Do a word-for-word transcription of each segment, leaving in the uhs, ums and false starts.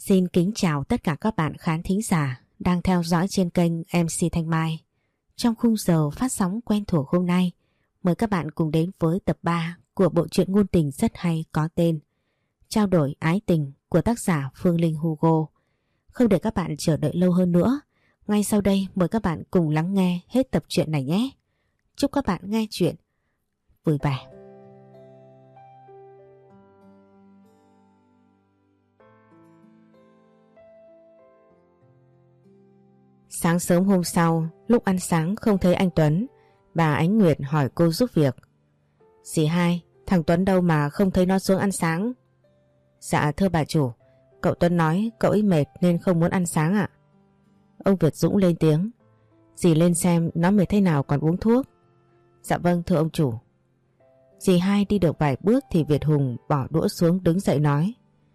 Xin kính chào tất cả các bạn khán thính giả đang theo dõi trên kênh em xê Thanh Mai. Trong khung giờ phát sóng quen thuộc hôm nay, mời các bạn cùng đến với tập ba của bộ truyện ngôn tình rất hay có tên Trao đổi ái tình của tác giả Phương Linh Hugo. Không để các bạn chờ đợi lâu hơn nữa, ngay sau đây mời các bạn cùng lắng nghe hết tập truyện này nhé. Chúc các bạn nghe truyện vui vẻ. Sáng sớm hôm sau, lúc ăn sáng không thấy anh Tuấn, bà Ánh Nguyệt hỏi cô giúp việc. Dì Hai, thằng Tuấn đâu mà không thấy nó xuống ăn sáng? Dạ thưa bà chủ, cậu Tuấn nói cậu ấy mệt nên không muốn ăn sáng ạ. Ông Việt Dũng lên tiếng. Dì lên xem nó mệt thế nào còn uống thuốc. Dạ vâng thưa ông chủ. Dì Hai đi được vài bước thì Việt Hùng bỏ đũa xuống đứng dậy nói.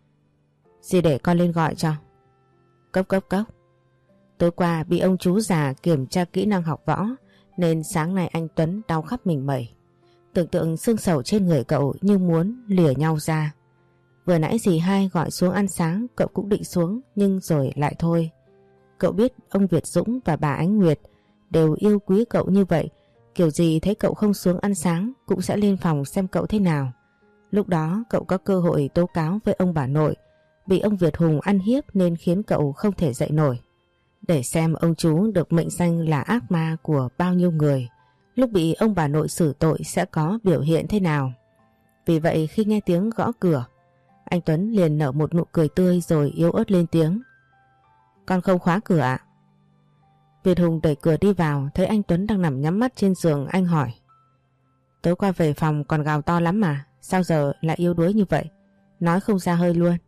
Dì để con lên gọi cho. Cốc cốc cốc. Tối qua bị ông chú già kiểm tra kỹ năng học võ nên sáng nay anh Tuấn đau khắp mình mẩy. Tưởng tượng xương sầu trên người cậu như muốn lìa nhau ra. Vừa nãy dì Hai gọi xuống ăn sáng cậu cũng định xuống nhưng rồi lại thôi. Cậu biết ông Việt Dũng và bà Ánh Nguyệt đều yêu quý cậu như vậy. Kiểu gì thấy cậu không xuống ăn sáng cũng sẽ lên phòng xem cậu thế nào. Lúc đó cậu có cơ hội tố cáo với ông bà nội. Bị ông Việt Hùng ăn hiếp nên khiến cậu không thể dậy nổi. Để xem ông chú được mệnh danh là ác ma của bao nhiêu người, lúc bị ông bà nội xử tội sẽ có biểu hiện thế nào. Vì vậy khi nghe tiếng gõ cửa, anh Tuấn liền nở một nụ cười tươi rồi yếu ớt lên tiếng. Con không khóa cửa ạ? Việt Hùng đẩy cửa đi vào, thấy anh Tuấn đang nằm nhắm mắt trên giường, anh hỏi. Tối qua về phòng còn gào to lắm mà, sao giờ lại yếu đuối như vậy, nói không ra hơi luôn.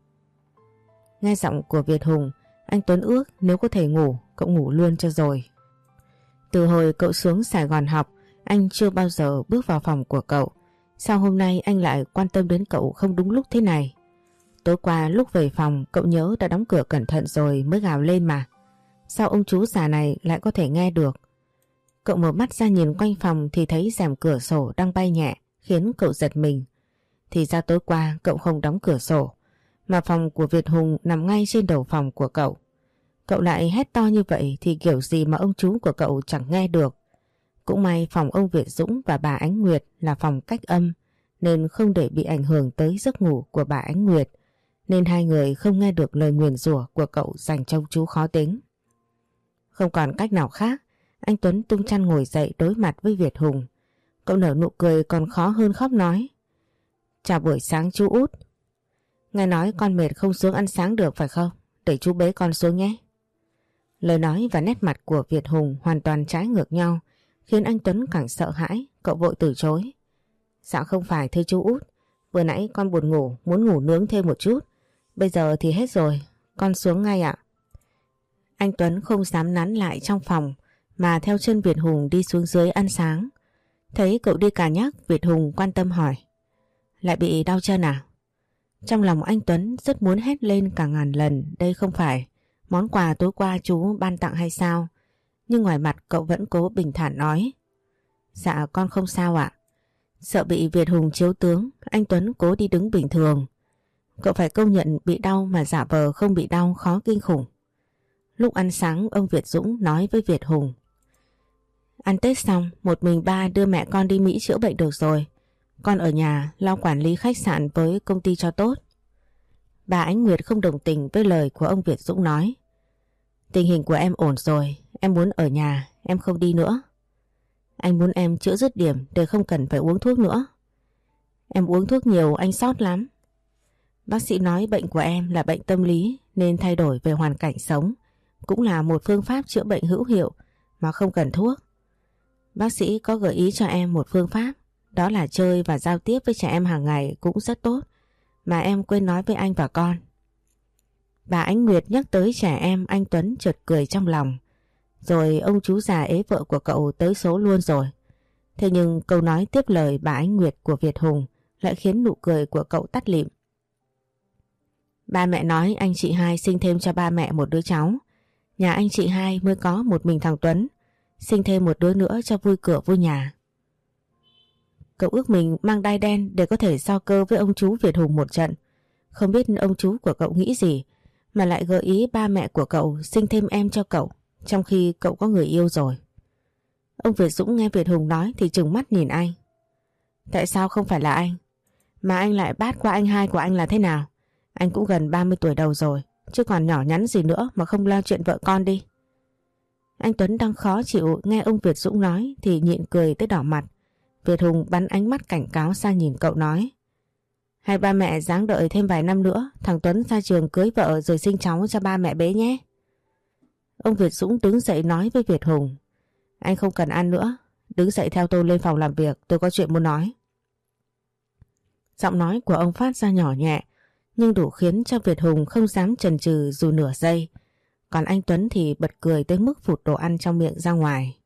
Nghe giọng của Việt Hùng, anh Tuấn ước nếu có thể ngủ, cậu ngủ luôn cho rồi. Từ hồi cậu xuống Sài Gòn học, anh chưa bao giờ bước vào phòng của cậu. Sao hôm nay anh lại quan tâm đến cậu không đúng lúc thế này? Tối qua lúc về phòng, cậu nhớ đã đóng cửa cẩn thận rồi mới gào lên mà. Sao ông chú già này lại có thể nghe được? Cậu mở mắt ra nhìn quanh phòng thì thấy rèm cửa sổ đang bay nhẹ, khiến cậu giật mình. Thì ra tối qua cậu không đóng cửa sổ, mà phòng của Việt Hùng nằm ngay trên đầu phòng của cậu. Cậu lại hét to như vậy thì kiểu gì mà ông chú của cậu chẳng nghe được. Cũng may phòng ông Việt Dũng và bà Ánh Nguyệt là phòng cách âm nên không để bị ảnh hưởng tới giấc ngủ của bà Ánh Nguyệt, nên hai người không nghe được lời nguyền rủa của cậu dành cho ông chú khó tính. Không còn cách nào khác, anh Tuấn tung chăn ngồi dậy đối mặt với Việt Hùng. Cậu nở nụ cười còn khó hơn khóc nói. Chào buổi sáng chú út. Nghe nói con mệt không xuống ăn sáng được phải không? Để chú bế con xuống nhé. Lời nói và nét mặt của Việt Hùng hoàn toàn trái ngược nhau, khiến anh Tuấn càng sợ hãi. Cậu vội từ chối. Dạ không phải thưa chú út, vừa nãy con buồn ngủ, muốn ngủ nướng thêm một chút. Bây giờ thì hết rồi, con xuống ngay ạ. Anh Tuấn không dám nán lại trong phòng mà theo chân Việt Hùng đi xuống dưới ăn sáng. Thấy cậu đi cà nhắc, Việt Hùng quan tâm hỏi. Lại bị đau chân à? Trong lòng anh Tuấn rất muốn hét lên cả ngàn lần đây không phải món quà tối qua chú ban tặng hay sao? Nhưng ngoài mặt cậu vẫn cố bình thản nói. Dạ con không sao ạ. Sợ bị Việt Hùng chiếu tướng, anh Tuấn cố đi đứng bình thường. Cậu phải công nhận bị đau mà giả vờ không bị đau khó kinh khủng. Lúc ăn sáng ông Việt Dũng nói với Việt Hùng. Ăn Tết xong một mình ba đưa mẹ con đi Mỹ chữa bệnh được rồi. Con ở nhà lo quản lý khách sạn với công ty cho tốt. Bà Ánh Nguyệt không đồng tình với lời của ông Việt Dũng nói. Tình hình của em ổn rồi, em muốn ở nhà, em không đi nữa. Anh muốn em chữa dứt điểm để không cần phải uống thuốc nữa. Em uống thuốc nhiều anh sót lắm. Bác sĩ nói bệnh của em là bệnh tâm lý nên thay đổi về hoàn cảnh sống cũng là một phương pháp chữa bệnh hữu hiệu mà không cần thuốc. Bác sĩ có gợi ý cho em một phương pháp, đó là chơi và giao tiếp với trẻ em hàng ngày cũng rất tốt, mà em quên nói với anh và con. Bà Ánh Nguyệt nhắc tới trẻ em, anh Tuấn chợt cười trong lòng. Rồi ông chú già ế vợ của cậu tới số luôn rồi. Thế nhưng câu nói tiếp lời bà Ánh Nguyệt của Việt Hùng lại khiến nụ cười của cậu tắt lịm. Ba mẹ nói anh chị hai sinh thêm cho ba mẹ một đứa cháu. Nhà anh chị hai mới có một mình thằng Tuấn, sinh thêm một đứa nữa cho vui cửa vui nhà. Cậu ước mình mang đai đen để có thể so cơ với ông chú Việt Hùng một trận. Không biết ông chú của cậu nghĩ gì mà lại gợi ý ba mẹ của cậu sinh thêm em cho cậu, trong khi cậu có người yêu rồi. Ông Việt Dũng nghe Việt Hùng nói thì trừng mắt nhìn anh. Tại sao không phải là anh? Mà anh lại bát qua anh hai của anh là thế nào? Anh cũng gần ba mươi tuổi đầu rồi, chứ còn nhỏ nhắn gì nữa mà không lo chuyện vợ con đi. Anh Tuấn đang khó chịu nghe ông Việt Dũng nói thì nhịn cười tới đỏ mặt. Việt Hùng bắn ánh mắt cảnh cáo sang nhìn cậu nói. Hai ba mẹ ráng đợi thêm vài năm nữa, thằng Tuấn ra trường cưới vợ rồi sinh cháu cho ba mẹ bế nhé. Ông Việt Dũng đứng dậy nói với Việt Hùng. Anh không cần ăn nữa, đứng dậy theo tôi lên phòng làm việc, tôi có chuyện muốn nói. Giọng nói của ông phát ra nhỏ nhẹ, nhưng đủ khiến cho Việt Hùng không dám chần chừ dù nửa giây. Còn anh Tuấn thì bật cười tới mức phụt đồ ăn trong miệng ra ngoài.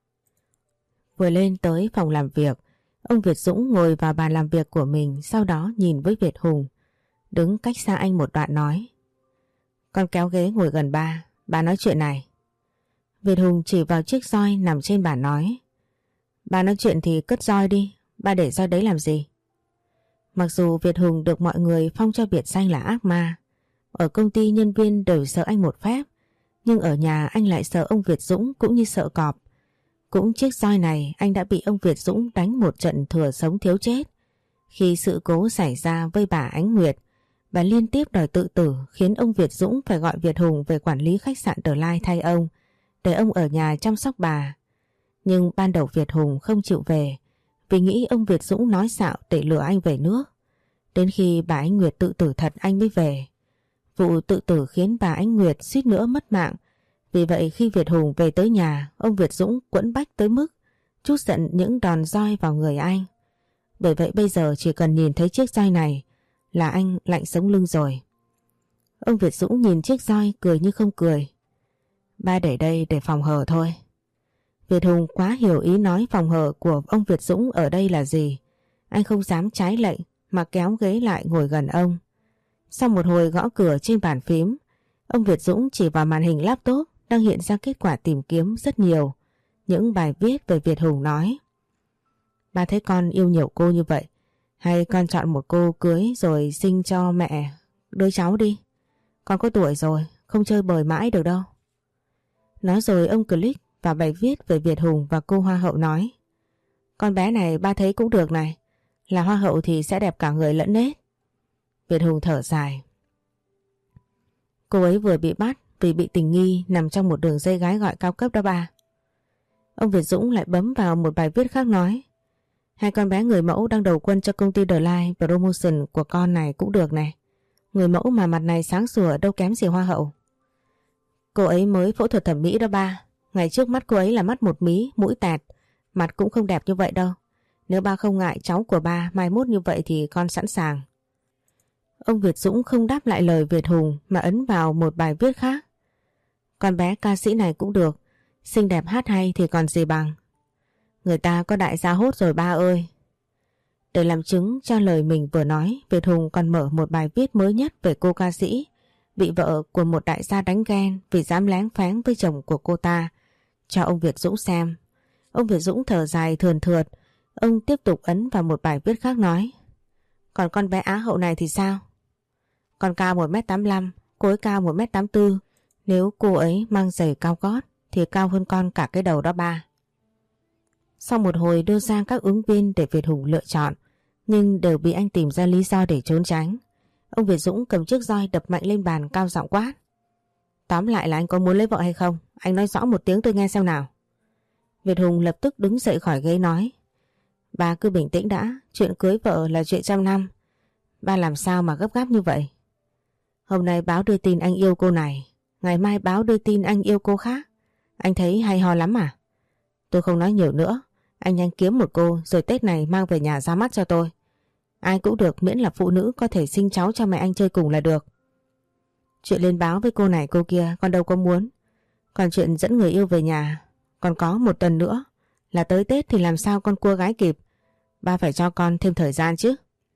Vừa lên tới phòng làm việc, ông Việt Dũng ngồi vào bàn làm việc của mình, sau đó nhìn với Việt Hùng. Đứng cách xa anh một đoạn nói. Con kéo ghế ngồi gần ba, ba nói chuyện này. Việt Hùng chỉ vào chiếc roi nằm trên bàn nói. Ba nói chuyện thì cất roi đi, ba để roi đấy làm gì? Mặc dù Việt Hùng được mọi người phong cho biệt danh là ác ma, ở công ty nhân viên đều sợ anh một phép, nhưng ở nhà anh lại sợ ông Việt Dũng cũng như sợ cọp. Cũng chiếc roi này anh đã bị ông Việt Dũng đánh một trận thừa sống thiếu chết. Khi sự cố xảy ra với bà Ánh Nguyệt, bà liên tiếp đòi tự tử khiến ông Việt Dũng phải gọi Việt Hùng về quản lý khách sạn The Lai thay ông, để ông ở nhà chăm sóc bà. Nhưng ban đầu Việt Hùng không chịu về vì nghĩ ông Việt Dũng nói xạo để lừa anh về nước. Đến khi bà Ánh Nguyệt tự tử thật anh mới về. Vụ tự tử khiến bà Ánh Nguyệt suýt nữa mất mạng. Vì vậy khi Việt Hùng về tới nhà, ông Việt Dũng quẫn bách tới mức trút giận những đòn roi vào người anh. Bởi vậy bây giờ chỉ cần nhìn thấy chiếc roi này là anh lạnh sống lưng rồi. Ông Việt Dũng nhìn chiếc roi cười như không cười. Ba để đây để phòng hờ thôi. Việt Hùng quá hiểu ý nói phòng hờ của ông Việt Dũng ở đây là gì. Anh không dám trái lệnh mà kéo ghế lại ngồi gần ông. Sau một hồi gõ cửa trên bàn phím, ông Việt Dũng chỉ vào màn hình laptop đang hiện ra kết quả tìm kiếm rất nhiều. Những bài viết về Việt Hùng nói. Ba thấy con yêu nhiều cô như vậy, hay con chọn một cô cưới rồi sinh cho mẹ đứa cháu đi. Con có tuổi rồi, không chơi bời mãi được đâu. Nói rồi ông click vào bài viết về Việt Hùng và cô hoa hậu nói. Con bé này ba thấy cũng được này, là hoa hậu thì sẽ đẹp cả người lẫn nết. Việt Hùng thở dài. Cô ấy vừa bị bắt vì bị tình nghi nằm trong một đường dây gái gọi cao cấp đó ba. Ông Việt Dũng lại bấm vào một bài viết khác nói. Hai con bé người mẫu đang đầu quân cho công ty The Lai Promotion của con này cũng được này. Người mẫu mà mặt này sáng sủa đâu kém gì hoa hậu. Cô ấy mới phẫu thuật thẩm mỹ đó ba. Ngày trước mắt cô ấy là mắt một mí, mũi tẹt. Mặt cũng không đẹp như vậy đâu. Nếu ba không ngại cháu của ba mai mốt như vậy thì con sẵn sàng. Ông Việt Dũng không đáp lại lời Việt Hùng mà ấn vào một bài viết khác. Con bé ca sĩ này cũng được, xinh đẹp hát hay thì còn gì bằng. Người ta có đại gia hốt rồi ba ơi. Để làm chứng cho lời mình vừa nói, Việt Hùng còn mở một bài viết mới nhất về cô ca sĩ bị vợ của một đại gia đánh ghen vì dám lén phén với chồng của cô ta cho ông Việt Dũng xem. Ông Việt Dũng thở dài thườn thượt. Ông tiếp tục ấn vào một bài viết khác nói. Còn con bé Á hậu này thì sao? Con cao một mét tám mươi lăm, cô ấy cao một mét tám mươi tư. Nếu cô ấy mang giày cao gót thì cao hơn con cả cái đầu đó ba. Sau một hồi đưa ra các ứng viên để Việt Hùng lựa chọn, nhưng đều bị anh tìm ra lý do để trốn tránh. Ông Việt Dũng cầm chiếc roi đập mạnh lên bàn cao giọng quát. Tóm lại là anh có muốn lấy vợ hay không? Anh nói rõ một tiếng tôi nghe xem nào. Việt Hùng lập tức đứng dậy khỏi ghế nói. Ba cứ bình tĩnh đã, chuyện cưới vợ là chuyện trăm năm. Ba làm sao mà gấp gáp như vậy? Hôm nay báo đưa tin anh yêu cô này, ngày mai báo đưa tin anh yêu cô khác. Anh thấy hay ho lắm à? Tôi không nói nhiều nữa, anh nhanh kiếm một cô rồi Tết này mang về nhà ra mắt cho tôi. Ai cũng được miễn là phụ nữ có thể sinh cháu cho mẹ anh chơi cùng là được. Chuyện lên báo với cô này cô kia con đâu có muốn. Còn chuyện dẫn người yêu về nhà, còn có một tuần nữa là tới Tết thì làm sao con cua gái kịp. Ba phải cho con thêm thời gian chứ.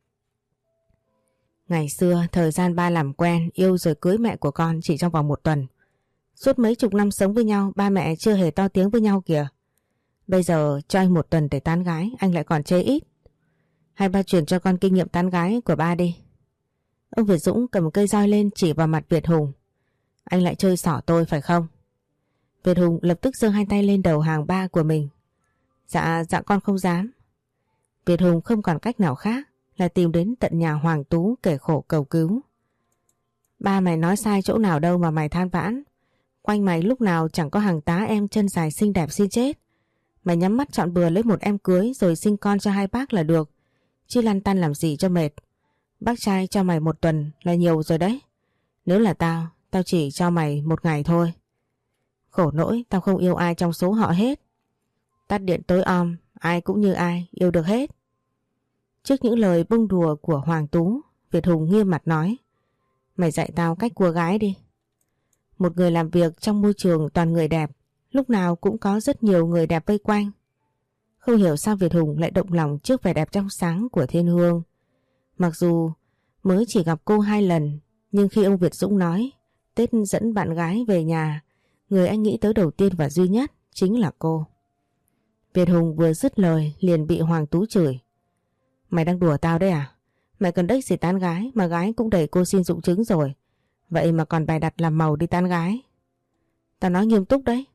Ngày xưa thời gian ba làm quen, yêu rồi cưới mẹ của con chỉ trong vòng một tuần. Suốt mấy chục năm sống với nhau, ba mẹ chưa hề to tiếng với nhau kìa. Bây giờ cho anh một tuần để tán gái, anh lại còn chê ít. Hay ba truyền cho con kinh nghiệm tán gái của ba đi. Ông Việt Dũng cầm cây roi lên chỉ vào mặt Việt Hùng. Anh lại chơi xỏ tôi phải không? Việt Hùng lập tức giơ hai tay lên đầu hàng ba của mình. Dạ, dạ con không dám. Việt Hùng không còn cách nào khác là tìm đến tận nhà Hoàng Tú kể khổ cầu cứu. Ba mày nói sai chỗ nào đâu mà mày than vãn. Quanh mày lúc nào chẳng có hàng tá em chân dài xinh đẹp xin chết. Mày nhắm mắt chọn bừa lấy một em cưới rồi sinh con cho hai bác là được. Chứ lăn tăn làm gì cho mệt. Bác trai cho mày một tuần là nhiều rồi đấy. Nếu là tao, tao chỉ cho mày một ngày thôi. Khổ nỗi tao không yêu ai trong số họ hết. Tắt điện tối om, ai cũng như ai, yêu được hết. Trước những lời bông đùa của Hoàng Tú, Việt Hùng nghiêm mặt nói. Mày dạy tao cách cua gái đi. Một người làm việc trong môi trường toàn người đẹp, lúc nào cũng có rất nhiều người đẹp vây quanh. Không hiểu sao Việt Hùng lại động lòng trước vẻ đẹp trong sáng của Thiên Hương. Mặc dù mới chỉ gặp cô hai lần, nhưng khi ông Việt Dũng nói Tết dẫn bạn gái về nhà, người anh nghĩ tới đầu tiên và duy nhất chính là cô. Việt Hùng vừa dứt lời liền bị Hoàng Tú chửi. Mày đang đùa tao đấy à? Mày cần đếch gì tán gái mà gái cũng đẩy cô xin dụng chứng rồi. Vậy mà còn bày đặt làm màu đi tán gái. Tao nói nghiêm túc đấy.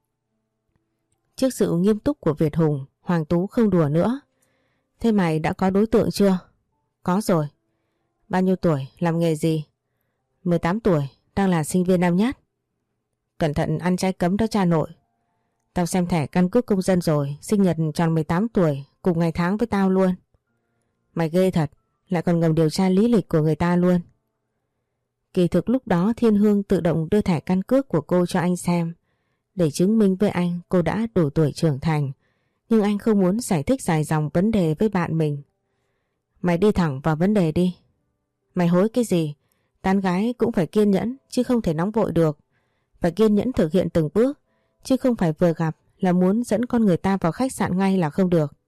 Trước sự nghiêm túc của Việt Hùng, Hoàng Tú không đùa nữa. Thế mày đã có đối tượng chưa? Có rồi. Bao nhiêu tuổi? Làm nghề gì? mười tám tuổi, đang là sinh viên năm nhất. Cẩn thận ăn trái cấm đó cha nội. Tao xem thẻ căn cước công dân rồi, sinh nhật tròn mười tám tuổi, cùng ngày tháng với tao luôn. Mày ghê thật, lại còn ngầm điều tra lý lịch của người ta luôn. Kỳ thực lúc đó Thiên Hương tự động đưa thẻ căn cước của cô cho anh xem, để chứng minh với anh cô đã đủ tuổi trưởng thành. Nhưng anh không muốn giải thích dài dòng vấn đề với bạn mình. Mày đi thẳng vào vấn đề đi. Mày hối cái gì? Tán gái cũng phải kiên nhẫn chứ không thể nóng vội được. Phải kiên nhẫn thực hiện từng bước, chứ không phải vừa gặp là muốn dẫn con người ta vào khách sạn ngay là không được.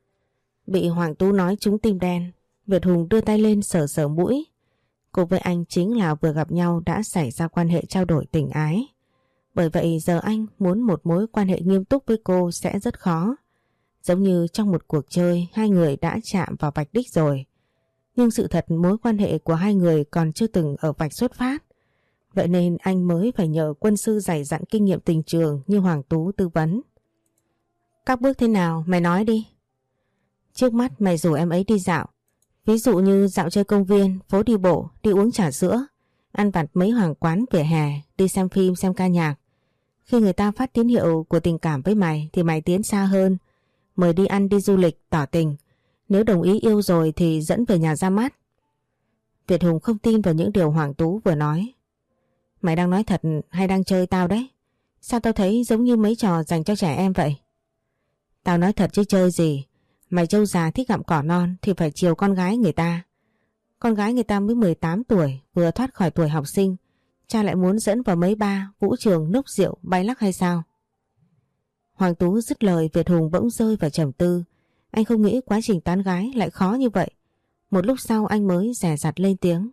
Bị Hoàng Tú nói trúng tim đen, Việt Hùng đưa tay lên sờ sờ mũi. Cô với anh chính là vừa gặp nhau đã xảy ra quan hệ trao đổi tình ái. Bởi vậy giờ anh muốn một mối quan hệ nghiêm túc với cô sẽ rất khó. Giống như trong một cuộc chơi hai người đã chạm vào vạch đích rồi. Nhưng sự thật mối quan hệ của hai người còn chưa từng ở vạch xuất phát. Vậy nên anh mới phải nhờ quân sư dày dặn kinh nghiệm tình trường như Hoàng Tú tư vấn. Các bước thế nào mày nói đi. Trước mắt mày rủ em ấy đi dạo. Ví dụ như dạo chơi công viên, phố đi bộ, đi uống trà sữa, ăn vặt mấy hoàng quán vỉa hè, đi xem phim, xem ca nhạc. Khi người ta phát tín hiệu của tình cảm với mày thì mày tiến xa hơn. Mời đi ăn đi du lịch, tỏ tình. Nếu đồng ý yêu rồi thì dẫn về nhà ra mắt. Việt Hùng không tin vào những điều Hoàng Tú vừa nói. Mày đang nói thật hay đang chơi tao đấy? Sao tao thấy giống như mấy trò dành cho trẻ em vậy? Tao nói thật chứ chơi gì. Mày trâu già thích gặm cỏ non thì phải chiều con gái người ta. Con gái người ta mới mười tám tuổi, vừa thoát khỏi tuổi học sinh. Cha lại muốn dẫn vào mấy ba, vũ trường, nốc rượu, bay lắc hay sao? Hoàng Tú dứt lời, Việt Hùng bỗng rơi vào trầm tư. Anh không nghĩ quá trình tán gái lại khó như vậy. Một lúc sau anh mới dè dặt lên tiếng.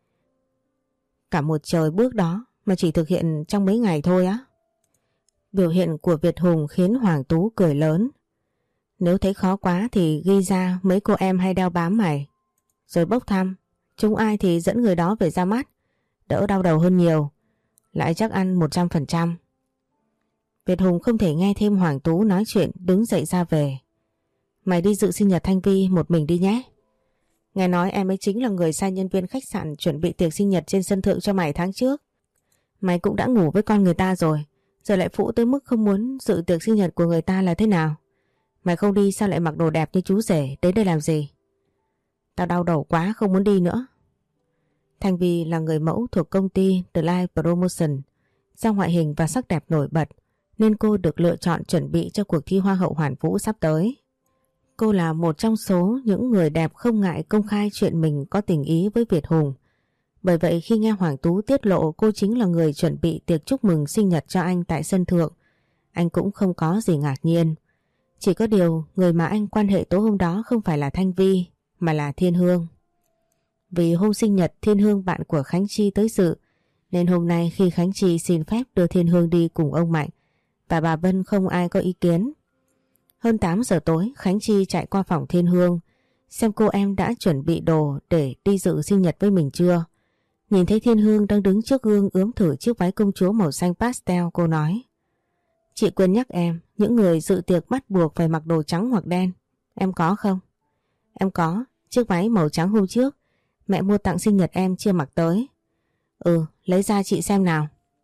Cả một trời bước đó mà chỉ thực hiện trong mấy ngày thôi á. Biểu hiện của Việt Hùng khiến Hoàng Tú cười lớn. Nếu thấy khó quá thì ghi ra mấy cô em hay đeo bám mày. Rồi bốc thăm, trúng ai thì dẫn người đó về ra mắt. Đỡ đau đầu hơn nhiều. Lại chắc ăn một trăm phần trăm. Việt Hùng không thể nghe thêm Hoàng Tú nói chuyện, đứng dậy ra về. Mày đi dự sinh nhật Thanh Vi một mình đi nhé. Nghe nói em ấy chính là người sai nhân viên khách sạn chuẩn bị tiệc sinh nhật trên sân thượng cho mày tháng trước. Mày cũng đã ngủ với con người ta rồi, giờ lại phũ tới mức không muốn dự tiệc sinh nhật của người ta là thế nào? Mày không đi sao lại mặc đồ đẹp như chú rể, đến đây làm gì? Tao đau đầu quá không muốn đi nữa. Thanh Vi là người mẫu thuộc công ty The Life Promotion, do ngoại hình và sắc đẹp nổi bật nên cô được lựa chọn chuẩn bị cho cuộc thi Hoa hậu Hoàn Vũ sắp tới. Cô là một trong số những người đẹp không ngại công khai chuyện mình có tình ý với Việt Hùng. Bởi vậy khi nghe Hoàng Tú tiết lộ cô chính là người chuẩn bị tiệc chúc mừng sinh nhật cho anh tại sân thượng, anh cũng không có gì ngạc nhiên. Chỉ có điều người mà anh quan hệ tối hôm đó không phải là Thanh Vi mà là Thiên Hương. Vì hôm sinh nhật Thiên Hương bạn của Khánh Chi tới dự, nên hôm nay khi Khánh Chi xin phép đưa Thiên Hương đi cùng ông Mạnh và bà Vân không ai có ý kiến. Hơn tám giờ tối Khánh Chi chạy qua phòng Thiên Hương xem cô em đã chuẩn bị đồ để đi dự sinh nhật với mình chưa. Nhìn thấy Thiên Hương đang đứng trước gương ướm thử chiếc váy công chúa màu xanh pastel, cô nói: Chị quên nhắc em, những người dự tiệc bắt buộc phải mặc đồ trắng hoặc đen. Em có không? Em có, chiếc váy màu trắng hôm trước mẹ mua tặng sinh nhật em chưa mặc tới. Ừ, lấy ra chị xem nào.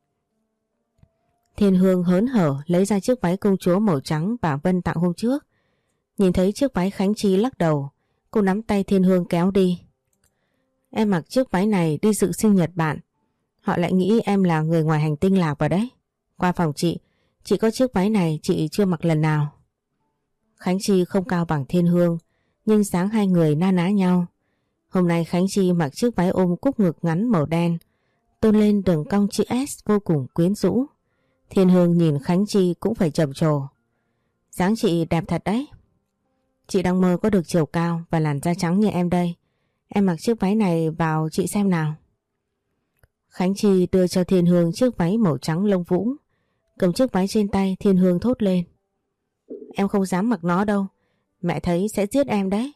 Thiên Hương hớn hở lấy ra chiếc váy công chúa màu trắng bà Vân tặng hôm trước. Nhìn thấy chiếc váy Khánh Chi lắc đầu, cô nắm tay Thiên Hương kéo đi. Em mặc chiếc váy này đi dự sinh nhật bạn, họ lại nghĩ em là người ngoài hành tinh lạc vào đấy. Qua phòng chị, chị có chiếc váy này chị chưa mặc lần nào. Khánh Chi không cao bằng Thiên Hương, nhưng dáng hai người na ná nhau. Hôm nay Khánh Chi mặc chiếc váy ôm cúc ngực ngắn màu đen, tôn lên đường cong chữ S vô cùng quyến rũ. Thiên Hương nhìn Khánh Chi cũng phải trầm trồ. Dáng chị đẹp thật đấy. Chị đang mơ có được chiều cao và làn da trắng như em đây. Em mặc chiếc váy này vào chị xem nào. Khánh Chi đưa cho Thiên Hương chiếc váy màu trắng lông vũ. Cầm chiếc váy trên tay, Thiên Hương thốt lên: Em không dám mặc nó đâu, mẹ thấy sẽ giết em đấy.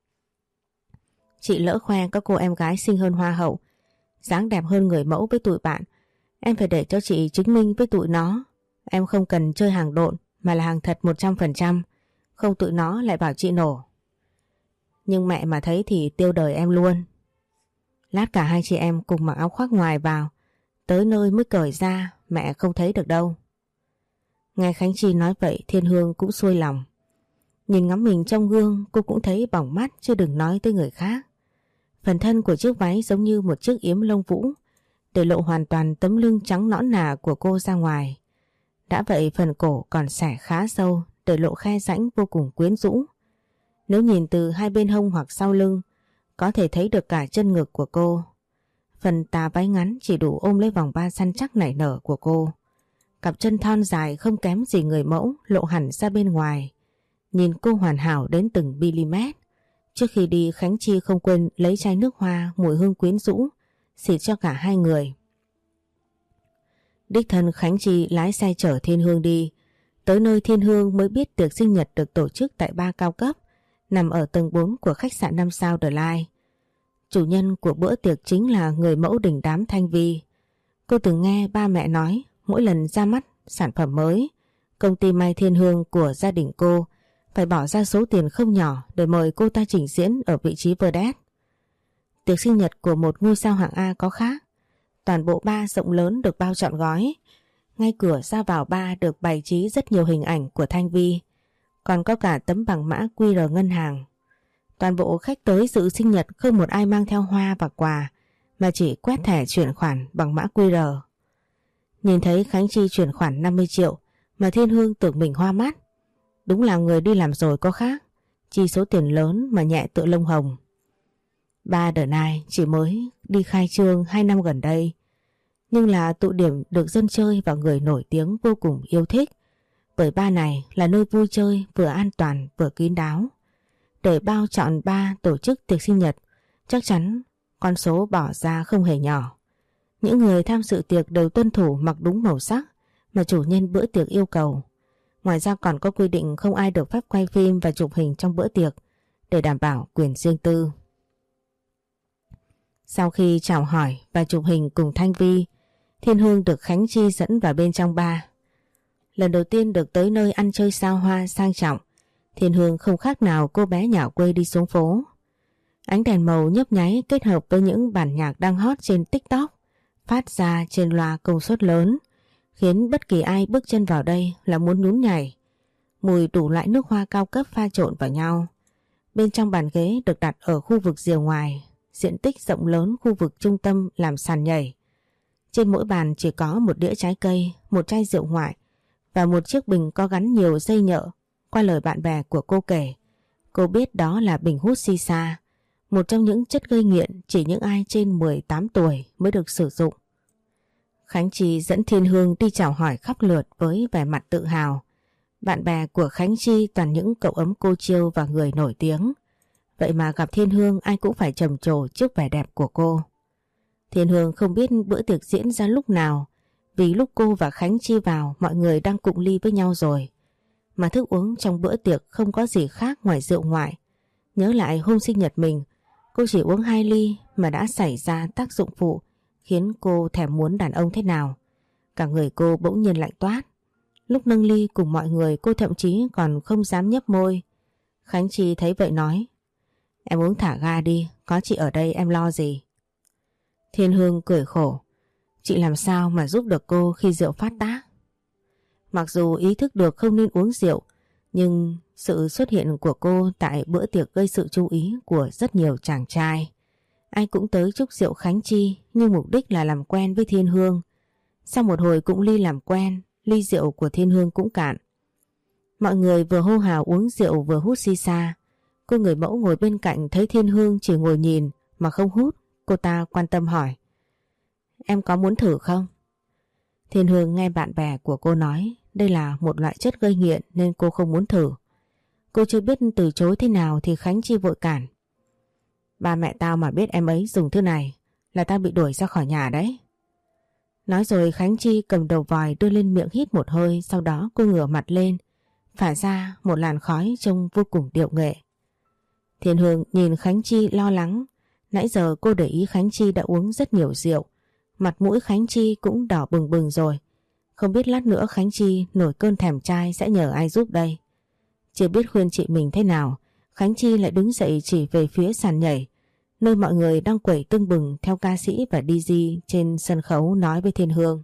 Chị lỡ khoe có cô em gái xinh hơn hoa hậu, dáng đẹp hơn người mẫu với tụi bạn. Em phải để cho chị chứng minh với tụi nó. Em không cần chơi hàng độn mà là hàng thật một trăm phần trăm. Không tụi nó lại bảo chị nổ. Nhưng mẹ mà thấy thì tiêu đời em luôn. Lát cả hai chị em cùng mặc áo khoác ngoài vào, tới nơi mới cởi ra, mẹ không thấy được đâu. Nghe Khánh Chi nói vậy, Thiên Hương cũng xuôi lòng. Nhìn ngắm mình trong gương, cô cũng thấy bỏng mắt chứ đừng nói tới người khác. Phần thân của chiếc váy giống như một chiếc yếm lông vũ, để lộ hoàn toàn tấm lưng trắng nõn nà của cô ra ngoài. Đã vậy phần cổ còn xẻ khá sâu, để lộ khe rãnh vô cùng quyến rũ. Nếu nhìn từ hai bên hông hoặc sau lưng, có thể thấy được cả chân ngực của cô. Phần tà váy ngắn chỉ đủ ôm lấy vòng ba săn chắc nảy nở của cô. Cặp chân thon dài không kém gì người mẫu lộ hẳn ra bên ngoài. Nhìn cô hoàn hảo đến từng mm. Trước khi đi, Khánh Chi không quên lấy chai nước hoa mùi hương quyến rũ xịt cho cả hai người. Đích thân Khánh Chi lái xe chở Thiên Hương đi. Tới nơi Thiên Hương mới biết tiệc sinh nhật được tổ chức tại bar cao cấp nằm ở tầng bốn của khách sạn năm sao The Line. Chủ nhân của bữa tiệc chính là người mẫu đình đám Thanh Vi. Cô từng nghe ba mẹ nói mỗi lần ra mắt sản phẩm mới, công ty may Thiên Hương của gia đình cô phải bỏ ra số tiền không nhỏ để mời cô ta trình diễn ở vị trí vedette. Tiệc sinh nhật của một ngôi sao hạng A có khác. Toàn bộ bar rộng lớn được bao trọn gói. Ngay cửa ra vào bar được bày trí rất nhiều hình ảnh của Thanh Vi, còn có cả tấm bằng mã quy rờ ngân hàng. Toàn bộ khách tới dự sinh nhật không một ai mang theo hoa và quà, mà chỉ quét thẻ chuyển khoản bằng mã quy rờ. Nhìn thấy Khánh Chi chuyển khoản năm mươi triệu mà Thiên Hương tưởng mình hoa mắt. Đúng là người đi làm rồi có khác, chi số tiền lớn mà nhẹ tựa lông hồng. Bar The Line chỉ mới đi khai trương hai năm gần đây, nhưng là tụ điểm được dân chơi và người nổi tiếng vô cùng yêu thích. Bởi bar này là nơi vui chơi vừa an toàn vừa kín đáo. Để bao trọn bar tổ chức tiệc sinh nhật, chắc chắn con số bỏ ra không hề nhỏ. Những người tham dự tiệc đều tuân thủ mặc đúng màu sắc mà chủ nhân bữa tiệc yêu cầu. Ngoài ra còn có quy định không ai được phép quay phim và chụp hình trong bữa tiệc để đảm bảo quyền riêng tư. Sau khi chào hỏi và chụp hình cùng Thanh Vi, Thiên Hương được Khánh Chi dẫn vào bên trong bar. Lần đầu tiên được tới nơi ăn chơi xa hoa sang trọng, Thiên Hương không khác nào cô bé nhỏ quê đi xuống phố. Ánh đèn màu nhấp nháy kết hợp với những bản nhạc đang hot trên TikTok phát ra trên loa công suất lớn, khiến bất kỳ ai bước chân vào đây là muốn nhún nhảy. Mùi đủ loại nước hoa cao cấp pha trộn vào nhau. Bên trong bàn ghế được đặt ở khu vực rìa ngoài, diện tích rộng lớn khu vực trung tâm làm sàn nhảy. Trên mỗi bàn chỉ có một đĩa trái cây, một chai rượu ngoại và một chiếc bình có gắn nhiều dây nhợ. Qua lời bạn bè của cô kể, cô biết đó là bình hút shisha, một trong những chất gây nghiện chỉ những ai trên mười tám tuổi mới được sử dụng. Khánh Chi dẫn Thiên Hương đi chào hỏi khắp lượt với vẻ mặt tự hào. Bạn bè của Khánh Chi toàn những cậu ấm cô chiêu và người nổi tiếng. Vậy mà gặp Thiên Hương ai cũng phải trầm trồ trước vẻ đẹp của cô. Thiên Hương không biết bữa tiệc diễn ra lúc nào, vì lúc cô và Khánh Chi vào mọi người đang cụng ly với nhau rồi. Mà thức uống trong bữa tiệc không có gì khác ngoài rượu ngoại. Nhớ lại hôm sinh nhật mình, cô chỉ uống hai ly mà đã xảy ra tác dụng phụ khiến cô thèm muốn đàn ông thế nào. Cả người cô bỗng nhiên lạnh toát. Lúc nâng ly cùng mọi người cô thậm chí còn không dám nhấp môi. Khánh Chi thấy vậy nói: Em uống thả ga đi, có chị ở đây em lo gì. Thiên Hương cười khổ: Chị làm sao mà giúp được cô khi rượu phát tác. Mặc dù ý thức được không nên uống rượu, nhưng sự xuất hiện của cô tại bữa tiệc gây sự chú ý của rất nhiều chàng trai. Ai cũng tới chúc rượu Khánh Chi nhưng mục đích là làm quen với Thiên Hương. Sau một hồi cũng ly làm quen, ly rượu của Thiên Hương cũng cạn. Mọi người vừa hô hào uống rượu vừa hút xì xa. Cô người mẫu ngồi bên cạnh thấy Thiên Hương chỉ ngồi nhìn mà không hút. Cô ta quan tâm hỏi: Em có muốn thử không? Thiên Hương nghe bạn bè của cô nói đây là một loại chất gây nghiện nên cô không muốn thử. Cô chưa biết từ chối thế nào thì Khánh Chi vội cản: Ba mẹ tao mà biết em ấy dùng thứ này là tao bị đuổi ra khỏi nhà đấy. Nói rồi Khánh Chi cầm đầu vòi đưa lên miệng hít một hơi, sau đó cô ngửa mặt lên, phả ra một làn khói trông vô cùng điệu nghệ. Thiên Hương nhìn Khánh Chi lo lắng. Nãy giờ cô để ý Khánh Chi đã uống rất nhiều rượu. Mặt mũi Khánh Chi cũng đỏ bừng bừng rồi. Không biết lát nữa Khánh Chi nổi cơn thèm trai sẽ nhờ ai giúp đây. Chưa biết khuyên chị mình thế nào, Khánh Chi lại đứng dậy chỉ về phía sàn nhảy, nơi mọi người đang quẩy tưng bừng theo ca sĩ và đi gi trên sân khấu, nói với Thiên Hương: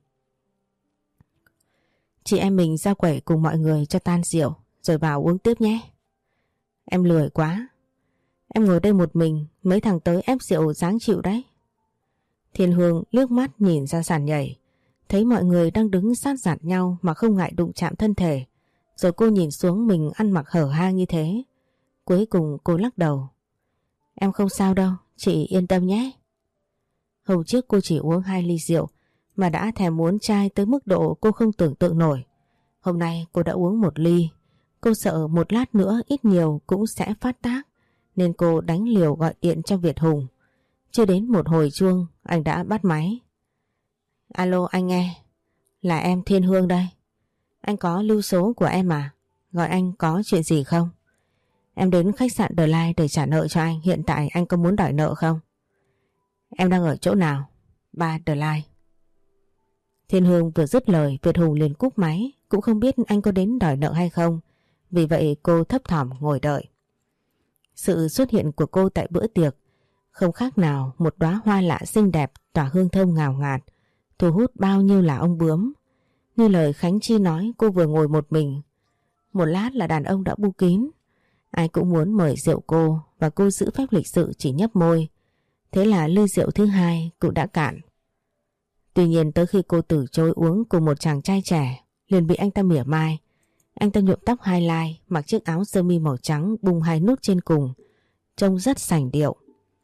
Chị em mình ra quẩy cùng mọi người cho tan rượu rồi vào uống tiếp nhé. Em lười quá. Em ngồi đây một mình, mấy thằng tới ép rượu dáng chịu đấy. Thiên Hương liếc mắt nhìn ra sàn nhảy, thấy mọi người đang đứng sát giạt nhau mà không ngại đụng chạm thân thể. Rồi cô nhìn xuống mình ăn mặc hở hang như thế. Cuối cùng cô lắc đầu: Em không sao đâu, chị yên tâm nhé. Hôm trước cô chỉ uống hai ly rượu mà đã thèm muốn trai tới mức độ cô không tưởng tượng nổi. Hôm nay cô đã uống một ly. Cô sợ một lát nữa ít nhiều cũng sẽ phát tác, nên cô đánh liều gọi điện cho Việt Hùng. Chưa đến một hồi chuông anh đã bắt máy. Alo anh nghe, là em Thiên Hương đây. Anh có lưu số của em à? Gọi anh có chuyện gì không? Em đến khách sạn The Line để trả nợ cho anh. Hiện tại anh có muốn đòi nợ không? Em đang ở chỗ nào? Ba The Line. Thiên Hương vừa dứt lời, Việt Hùng liền cúp máy. Cũng không biết anh có đến đòi nợ hay không. Vì vậy cô thấp thỏm ngồi đợi. Sự xuất hiện của cô tại bữa tiệc không khác nào một đóa hoa lạ xinh đẹp tỏa hương thơm ngào ngạt, thu hút bao nhiêu là ông bướm. Như lời Khánh Chi nói, cô vừa ngồi một mình, một lát là đàn ông đã bu kín. Ai cũng muốn mời rượu cô và cô giữ phép lịch sự chỉ nhấp môi. Thế là ly rượu thứ hai cũng đã cạn. Tuy nhiên tới khi cô từ chối uống cùng một chàng trai trẻ, liền bị anh ta mỉa mai. Anh ta nhuộm tóc highlight, mặc chiếc áo sơ mi màu trắng bung hai nút trên cùng, trông rất sành điệu.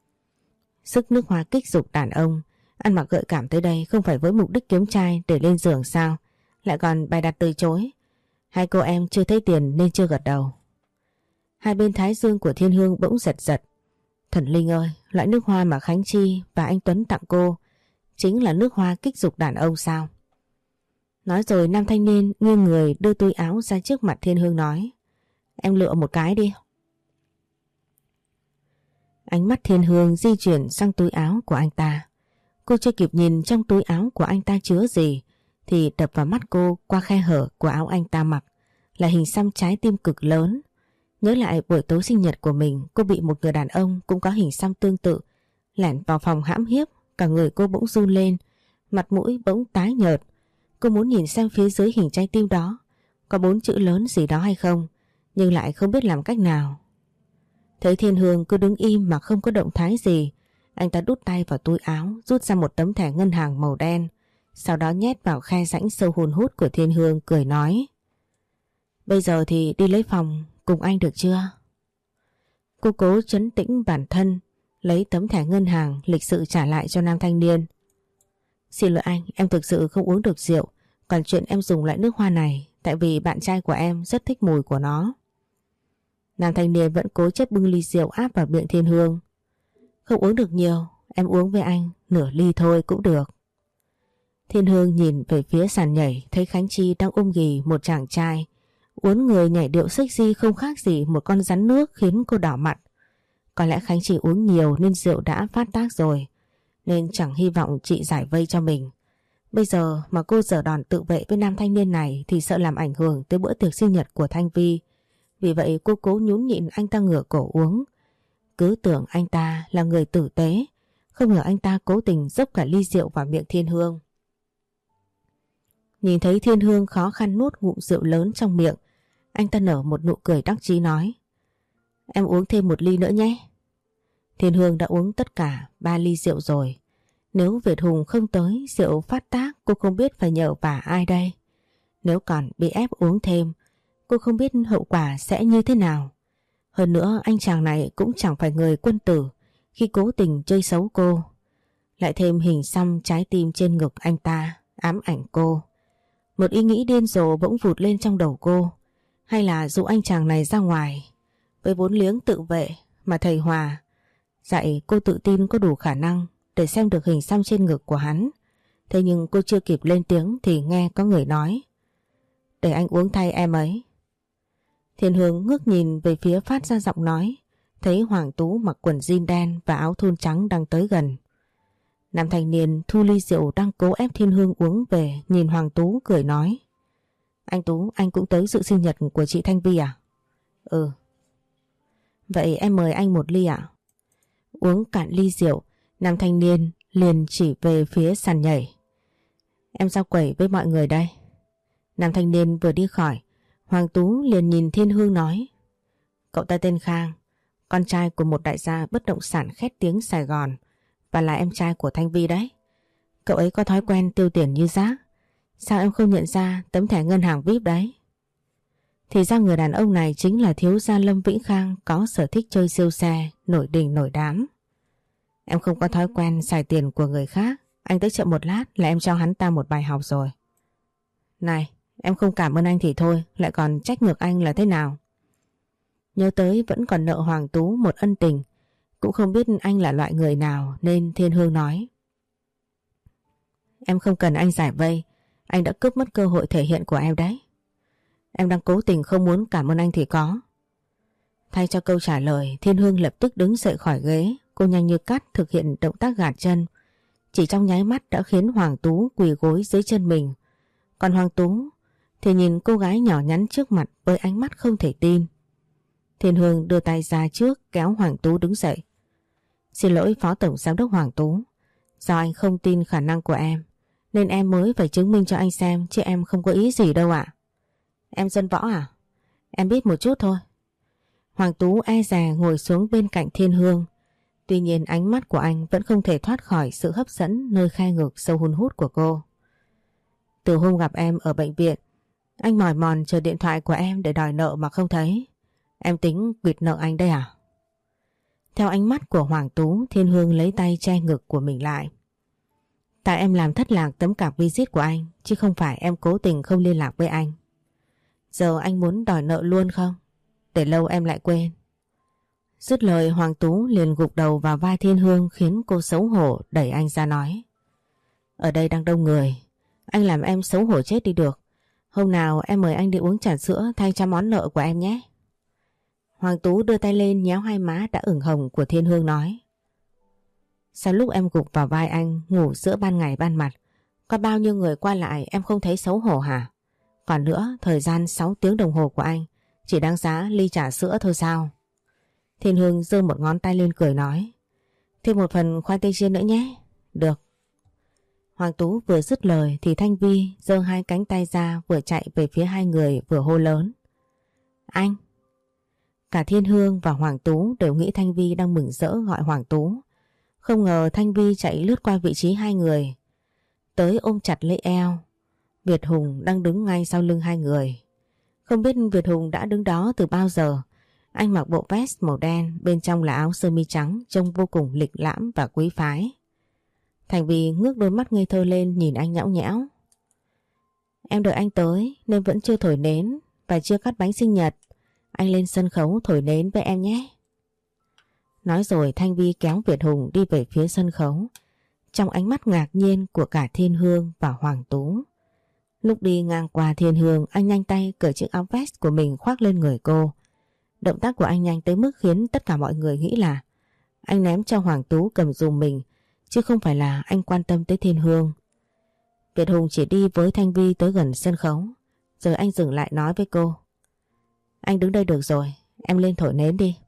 Sức nước hoa kích dục đàn ông, ăn mặc gợi cảm tới đây không phải với mục đích kiếm trai để lên giường sao, lại còn bày đặt từ chối. Hai cô em chưa thấy tiền nên chưa gật đầu. Hai bên thái dương của Thiên Hương bỗng giật giật. Thần linh ơi, loại nước hoa mà Khánh Chi và anh Tuấn tặng cô chính là nước hoa kích dục đàn ông sao? Nói rồi nam thanh niên nghiêng người đưa túi áo ra trước mặt Thiên Hương nói: Em lựa một cái đi. Ánh mắt Thiên Hương di chuyển sang túi áo của anh ta. Cô chưa kịp nhìn trong túi áo của anh ta chứa gì thì đập vào mắt cô qua khe hở của áo anh ta mặc là hình xăm trái tim cực lớn. Nhớ lại buổi tối sinh nhật của mình, cô bị một người đàn ông cũng có hình xăm tương tự lẻn vào phòng hãm hiếp. Cả người cô bỗng run lên, mặt mũi bỗng tái nhợt. Cô muốn nhìn xem phía dưới hình trái tim đó có bốn chữ lớn gì đó hay không, nhưng lại không biết làm cách nào. Thấy Thiên Hương cứ đứng im mà không có động thái gì, anh ta đút tay vào túi áo, rút ra một tấm thẻ ngân hàng màu đen, sau đó nhét vào khe rãnh sâu hun hút của Thiên Hương, cười nói: Bây giờ thì đi lấy phòng cùng anh được chưa? Cô cố trấn tĩnh bản thân, lấy tấm thẻ ngân hàng lịch sự trả lại cho nam thanh niên. Xin lỗi anh, em thực sự không uống được rượu. Còn chuyện em dùng loại nước hoa này tại vì bạn trai của em rất thích mùi của nó. Nam thanh niên vẫn cố chấp bưng ly rượu áp vào miệng Thiên Hương. Không uống được nhiều, em uống với anh nửa ly thôi cũng được. Thiên Hương nhìn về phía sàn nhảy, thấy Khánh Chi đang ôm ghì một chàng trai uốn người nhảy điệu sexy không khác gì một con rắn nước, khiến cô đỏ mặt. Có lẽ Khánh Chi uống nhiều nên rượu đã phát tác rồi, nên chẳng hy vọng chị giải vây cho mình. Bây giờ mà cô giở đòn tự vệ với nam thanh niên này thì sợ làm ảnh hưởng tới bữa tiệc sinh nhật của Thanh Vi. Vì vậy cô cố nhún nhịn anh ta ngửa cổ uống. Cứ tưởng anh ta là người tử tế, không ngờ anh ta cố tình dốc cả ly rượu vào miệng Thiên Hương. Nhìn thấy Thiên Hương khó khăn nuốt ngụm rượu lớn trong miệng, anh ta nở một nụ cười đắc chí nói: Em uống thêm một ly nữa nhé. Thiên Hương đã uống tất cả ba ly rượu rồi. Nếu Việt Hùng không tới rượu phát tác, cô không biết phải nhờ vả ai đây. Nếu còn bị ép uống thêm, cô không biết hậu quả sẽ như thế nào. Hơn nữa anh chàng này cũng chẳng phải người quân tử khi cố tình chơi xấu cô. Lại thêm hình xăm trái tim trên ngực anh ta ám ảnh cô. Một ý nghĩ điên rồ bỗng vụt lên trong đầu cô. Hay là dụ anh chàng này ra ngoài với vốn liếng tự vệ mà thầy Hòa dạy cô tự tin có đủ khả năng để xem được hình xăm trên ngực của hắn. Thế nhưng cô chưa kịp lên tiếng thì nghe có người nói: Để anh uống thay em ấy. Thiên Hương ngước nhìn về phía phát ra giọng nói, thấy Hoàng Tú mặc quần jean đen và áo thun trắng đang tới gần. Nam thanh niên thu ly rượu đang cố ép Thiên Hương uống về, nhìn Hoàng Tú cười nói: Anh Tú, anh cũng tới dự sinh nhật của chị Thanh Vi à? Ừ. Vậy em mời anh một ly ạ. Uống cạn ly rượu, nam thanh niên liền chỉ về phía sàn nhảy. Em ra quẩy với mọi người đây. Nam thanh niên vừa đi khỏi, Hoàng Tú liền nhìn Thiên Hương nói: Cậu ta tên Khang, con trai của một đại gia bất động sản khét tiếng Sài Gòn và là em trai của Thanh Vi đấy. Cậu ấy có thói quen tiêu tiền như rác. Sao em không nhận ra tấm thẻ ngân hàng vi ai pi đấy? Thì ra người đàn ông này chính là thiếu gia Lâm Vĩnh Khang, có sở thích chơi siêu xe, nổi đình nổi đám. Em không có thói quen xài tiền của người khác. Anh tới chợ một lát là em cho hắn ta một bài học rồi. Này, em không cảm ơn anh thì thôi, lại còn trách ngược anh là thế nào? Nhớ tới vẫn còn nợ Hoàng Tú một ân tình, cũng không biết anh là loại người nào nên Thiên Hương nói: Em không cần anh giải vây, anh đã cướp mất cơ hội thể hiện của em đấy. Em đang cố tình không muốn cảm ơn anh thì có. Thay cho câu trả lời, Thiên Hương lập tức đứng dậy khỏi ghế. Cô nhanh như cắt thực hiện động tác gạt chân. Chỉ trong nháy mắt đã khiến Hoàng Tú quỳ gối dưới chân mình. Còn Hoàng Tú thì nhìn cô gái nhỏ nhắn trước mặt với ánh mắt không thể tin. Thiên Hương đưa tay ra trước kéo Hoàng Tú đứng dậy. Xin lỗi Phó Tổng Giám đốc Hoàng Tú, do anh không tin khả năng của em nên em mới phải chứng minh cho anh xem, chứ em không có ý gì đâu ạ. Em dân võ à? Em biết một chút thôi. Hoàng Tú e dè ngồi xuống bên cạnh Thiên Hương. Tuy nhiên ánh mắt của anh vẫn không thể thoát khỏi sự hấp dẫn nơi khe ngực sâu hun hút của cô. Từ hôm gặp em ở bệnh viện, anh mỏi mòn chờ điện thoại của em để đòi nợ mà không thấy. Em tính quỵt nợ anh đây à? Theo ánh mắt của Hoàng Tú, Thiên Hương lấy tay che ngực của mình lại. Tại em làm thất lạc tấm cạc visit của anh, chứ không phải em cố tình không liên lạc với anh. Giờ anh muốn đòi nợ luôn không? Để lâu em lại quên. Dứt lời, Hoàng Tú liền gục đầu vào vai Thiên Hương khiến cô xấu hổ đẩy anh ra nói: Ở đây đang đông người, anh làm em xấu hổ chết đi được. Hôm nào em mời anh đi uống trà sữa thay cho món nợ của em nhé. Hoàng Tú đưa tay lên nhéo hai má đã ửng hồng của Thiên Hương nói: Sao lúc em gục vào vai anh ngủ giữa ban ngày ban mặt, có bao nhiêu người qua lại em không thấy xấu hổ hả? Còn nữa, thời gian sáu tiếng đồng hồ của anh chỉ đáng giá ly trà sữa thôi sao? Thiên Hương giơ một ngón tay lên cười nói: Thêm một phần khoai tây chiên nữa nhé. Được. Hoàng Tú vừa dứt lời thì Thanh Vi giơ hai cánh tay ra, vừa chạy về phía hai người vừa hô lớn: Anh! Cả Thiên Hương và Hoàng Tú đều nghĩ Thanh Vi đang mừng rỡ gọi Hoàng Tú. Không ngờ Thanh Vi chạy lướt qua vị trí hai người, tới ôm chặt lấy eo. Việt Hùng đang đứng ngay sau lưng hai người. Không biết Việt Hùng đã đứng đó từ bao giờ. Anh mặc bộ vest màu đen, bên trong là áo sơ mi trắng, trông vô cùng lịch lãm và quý phái. Thành Vi ngước đôi mắt ngây thơ lên nhìn anh nhõng nhẽo. Em đợi anh tới nên vẫn chưa thổi nến và chưa cắt bánh sinh nhật. Anh lên sân khấu thổi nến với em nhé. Nói rồi Thanh Vi kéo Việt Hùng đi về phía sân khấu, trong ánh mắt ngạc nhiên của cả Thiên Hương và Hoàng Tú. Lúc đi ngang qua Thiên Hương, anh nhanh tay cởi chiếc áo vest của mình khoác lên người cô. Động tác của anh nhanh tới mức khiến tất cả mọi người nghĩ là anh ném cho Hoàng Tú cầm dùm mình, chứ không phải là anh quan tâm tới Thiên Hương. Việt Hùng chỉ đi với Thanh Vi tới gần sân khấu, rồi anh dừng lại nói với cô. Anh đứng đây được rồi, em lên thổi nến đi.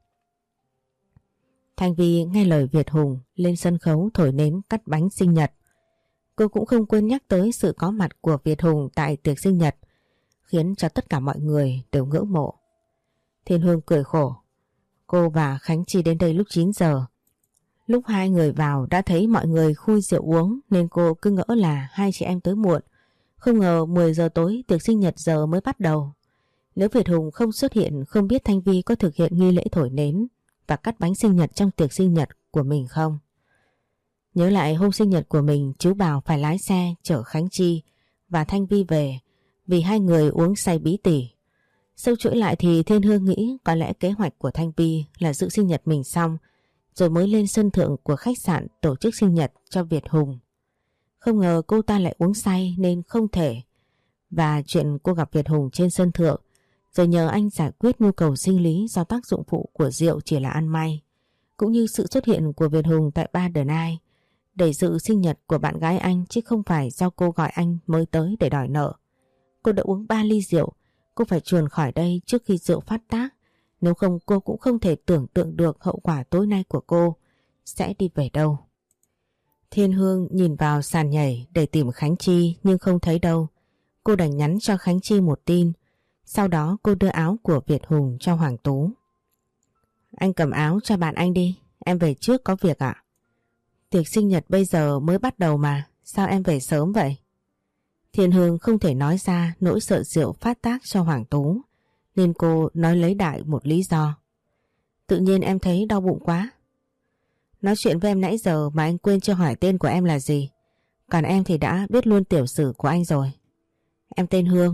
Thanh Vi nghe lời Việt Hùng lên sân khấu thổi nến cắt bánh sinh nhật. Cô cũng không quên nhắc tới sự có mặt của Việt Hùng tại tiệc sinh nhật, khiến cho tất cả mọi người đều ngưỡng mộ. Thiên Hương cười khổ. Cô và Khánh Chi đến đây lúc chín giờ. Lúc hai người vào đã thấy mọi người khui rượu uống nên cô cứ ngỡ là hai chị em tới muộn. Không ngờ mười giờ tối tiệc sinh nhật giờ mới bắt đầu. Nếu Việt Hùng không xuất hiện, không biết Thanh Vi có thực hiện nghi lễ thổi nến và cắt bánh sinh nhật trong tiệc sinh nhật của mình không? Nhớ lại hôm sinh nhật của mình, chú bảo phải lái xe chở Khánh Chi và Thanh Vi về vì hai người uống say bí tỉ. Sâu chuỗi lại thì Thiên Hương nghĩ có lẽ kế hoạch của Thanh Vi là dự sinh nhật mình xong rồi mới lên sân thượng của khách sạn tổ chức sinh nhật cho Việt Hùng. Không ngờ cô ta lại uống say nên không thể. Và chuyện cô gặp Việt Hùng trên sân thượng rồi nhờ anh giải quyết nhu cầu sinh lý do tác dụng phụ của rượu chỉ là ăn may. Cũng như sự xuất hiện của Việt Hùng tại bar The Night để dự sinh nhật của bạn gái anh, chứ không phải do cô gọi anh mới tới để đòi nợ. Cô đã uống ba ly rượu, cô phải chuồn khỏi đây trước khi rượu phát tác. Nếu không cô cũng không thể tưởng tượng được hậu quả tối nay của cô sẽ đi về đâu. Thiên Hương nhìn vào sàn nhảy để tìm Khánh Chi nhưng không thấy đâu. Cô đành nhắn cho Khánh Chi một tin. Sau đó cô đưa áo của Việt Hùng cho Hoàng Tú. Anh cầm áo cho bạn anh đi, em về trước có việc ạ. Tiệc sinh nhật bây giờ mới bắt đầu mà, sao em về sớm vậy? Thiên Hương không thể nói ra nỗi sợ rượu phát tác cho Hoàng Tú, nên cô nói lấy đại một lý do. Tự nhiên em thấy đau bụng quá. Nói chuyện với em nãy giờ mà anh quên chưa hỏi tên của em là gì. Còn em thì đã biết luôn tiểu sử của anh rồi. Em tên Hương.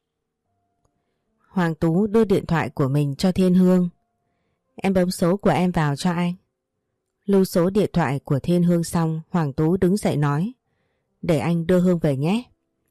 Hoàng Tú đưa điện thoại của mình cho Thiên Hương. Em bấm số của em vào cho anh. Lưu số điện thoại của Thiên Hương xong, Hoàng Tú đứng dậy nói. Để anh đưa Hương về nhé.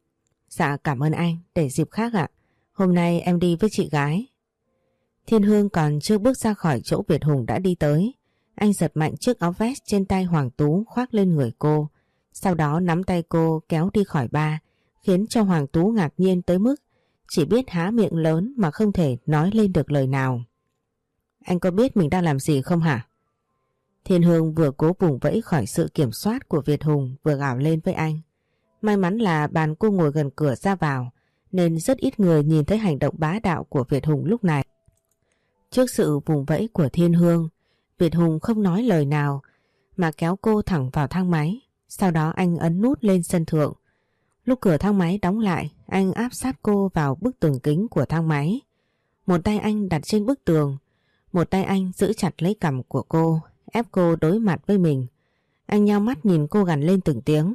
Dạ cảm ơn anh, để dịp khác ạ. Hôm nay em đi với chị gái. Thiên Hương còn chưa bước ra khỏi chỗ Việt Hùng đã đi tới. Anh giật mạnh chiếc áo vest trên tay Hoàng Tú khoác lên người cô. Sau đó nắm tay cô kéo đi khỏi bar, khiến cho Hoàng Tú ngạc nhiên tới mức chỉ biết há miệng lớn mà không thể nói lên được lời nào. Anh có biết mình đang làm gì không hả? Thiên Hương vừa cố vùng vẫy khỏi sự kiểm soát của Việt Hùng vừa gào lên với anh. May mắn là bàn cô ngồi gần cửa ra vào nên rất ít người nhìn thấy hành động bá đạo của Việt Hùng lúc này. Trước sự vùng vẫy của Thiên Hương, Việt Hùng không nói lời nào mà kéo cô thẳng vào thang máy. Sau đó anh ấn nút lên sân thượng. Lúc cửa thang máy đóng lại, anh áp sát cô vào bức tường kính của thang máy. Một tay anh đặt trên bức tường, một tay anh giữ chặt lấy cằm của cô, ép cô đối mặt với mình. Anh nhao mắt nhìn cô gằn lên từng tiếng.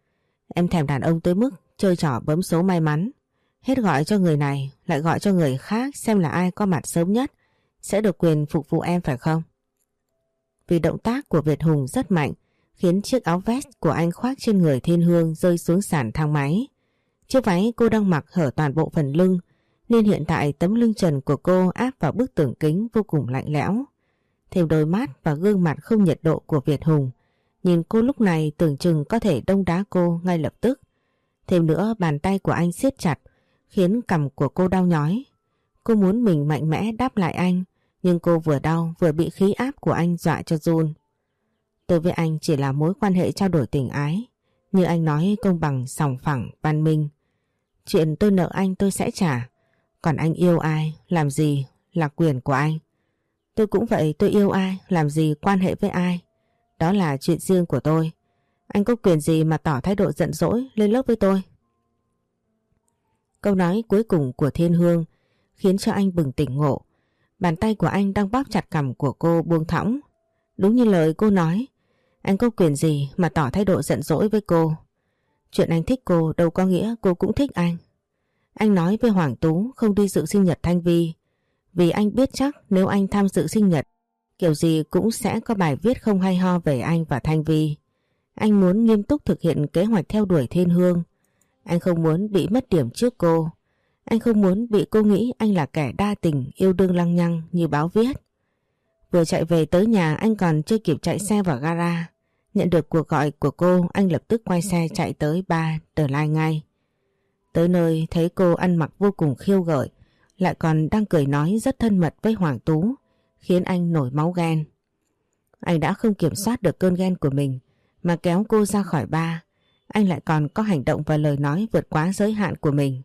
Em thèm đàn ông tới mức chơi trò bấm số may mắn. Hết gọi cho người này, lại gọi cho người khác xem là ai có mặt sớm nhất sẽ được quyền phục vụ em phải không? Vì động tác của Việt Hùng rất mạnh, khiến chiếc áo vest của anh khoác trên người Thiên Hương rơi xuống sàn thang máy. Chiếc váy cô đang mặc hở toàn bộ phần lưng, nên hiện tại tấm lưng trần của cô áp vào bức tường kính vô cùng lạnh lẽo. Thêm đôi mắt và gương mặt không nhiệt độ của Việt Hùng, nhìn cô lúc này tưởng chừng có thể đông đá cô ngay lập tức. Thêm nữa bàn tay của anh siết chặt, khiến cằm của cô đau nhói. Cô muốn mình mạnh mẽ đáp lại anh, nhưng cô vừa đau vừa bị khí áp của anh dọa cho run. Tôi với anh chỉ là mối quan hệ trao đổi tình ái, như anh nói công bằng, sòng phẳng, văn minh. Chuyện tôi nợ anh tôi sẽ trả, còn anh yêu ai, làm gì là quyền của anh. Tôi cũng vậy, tôi yêu ai, làm gì quan hệ với ai, đó là chuyện riêng của tôi. Anh có quyền gì mà tỏ thái độ giận dỗi lên lớp với tôi? Câu nói cuối cùng của Thiên Hương khiến cho anh bừng tỉnh ngộ. Bàn tay của anh đang bóp chặt cằm của cô buông thõng. Đúng như lời cô nói, anh có quyền gì mà tỏ thái độ giận dỗi với cô. Chuyện anh thích cô đâu có nghĩa cô cũng thích anh. Anh nói với Hoàng Tú không đi dự sinh nhật Thanh Vi, vì anh biết chắc nếu anh tham dự sinh nhật, kiểu gì cũng sẽ có bài viết không hay ho về anh và Thanh Vi. Anh muốn nghiêm túc thực hiện kế hoạch theo đuổi Thiên Hương. Anh không muốn bị mất điểm trước cô. Anh không muốn bị cô nghĩ anh là kẻ đa tình, yêu đương lăng nhăng như báo viết. Vừa chạy về tới nhà anh còn chưa kịp chạy xe vào gara Nhận được cuộc gọi của cô, anh lập tức quay xe chạy tới bar The Line ngay. Tới nơi thấy cô ăn mặc vô cùng khiêu gợi, lại còn đang cười nói rất thân mật với Hoàng Tú, khiến anh nổi máu ghen. Anh đã không kiểm soát được cơn ghen của mình mà kéo cô ra khỏi bar. Anh lại còn có hành động và lời nói vượt quá giới hạn của mình.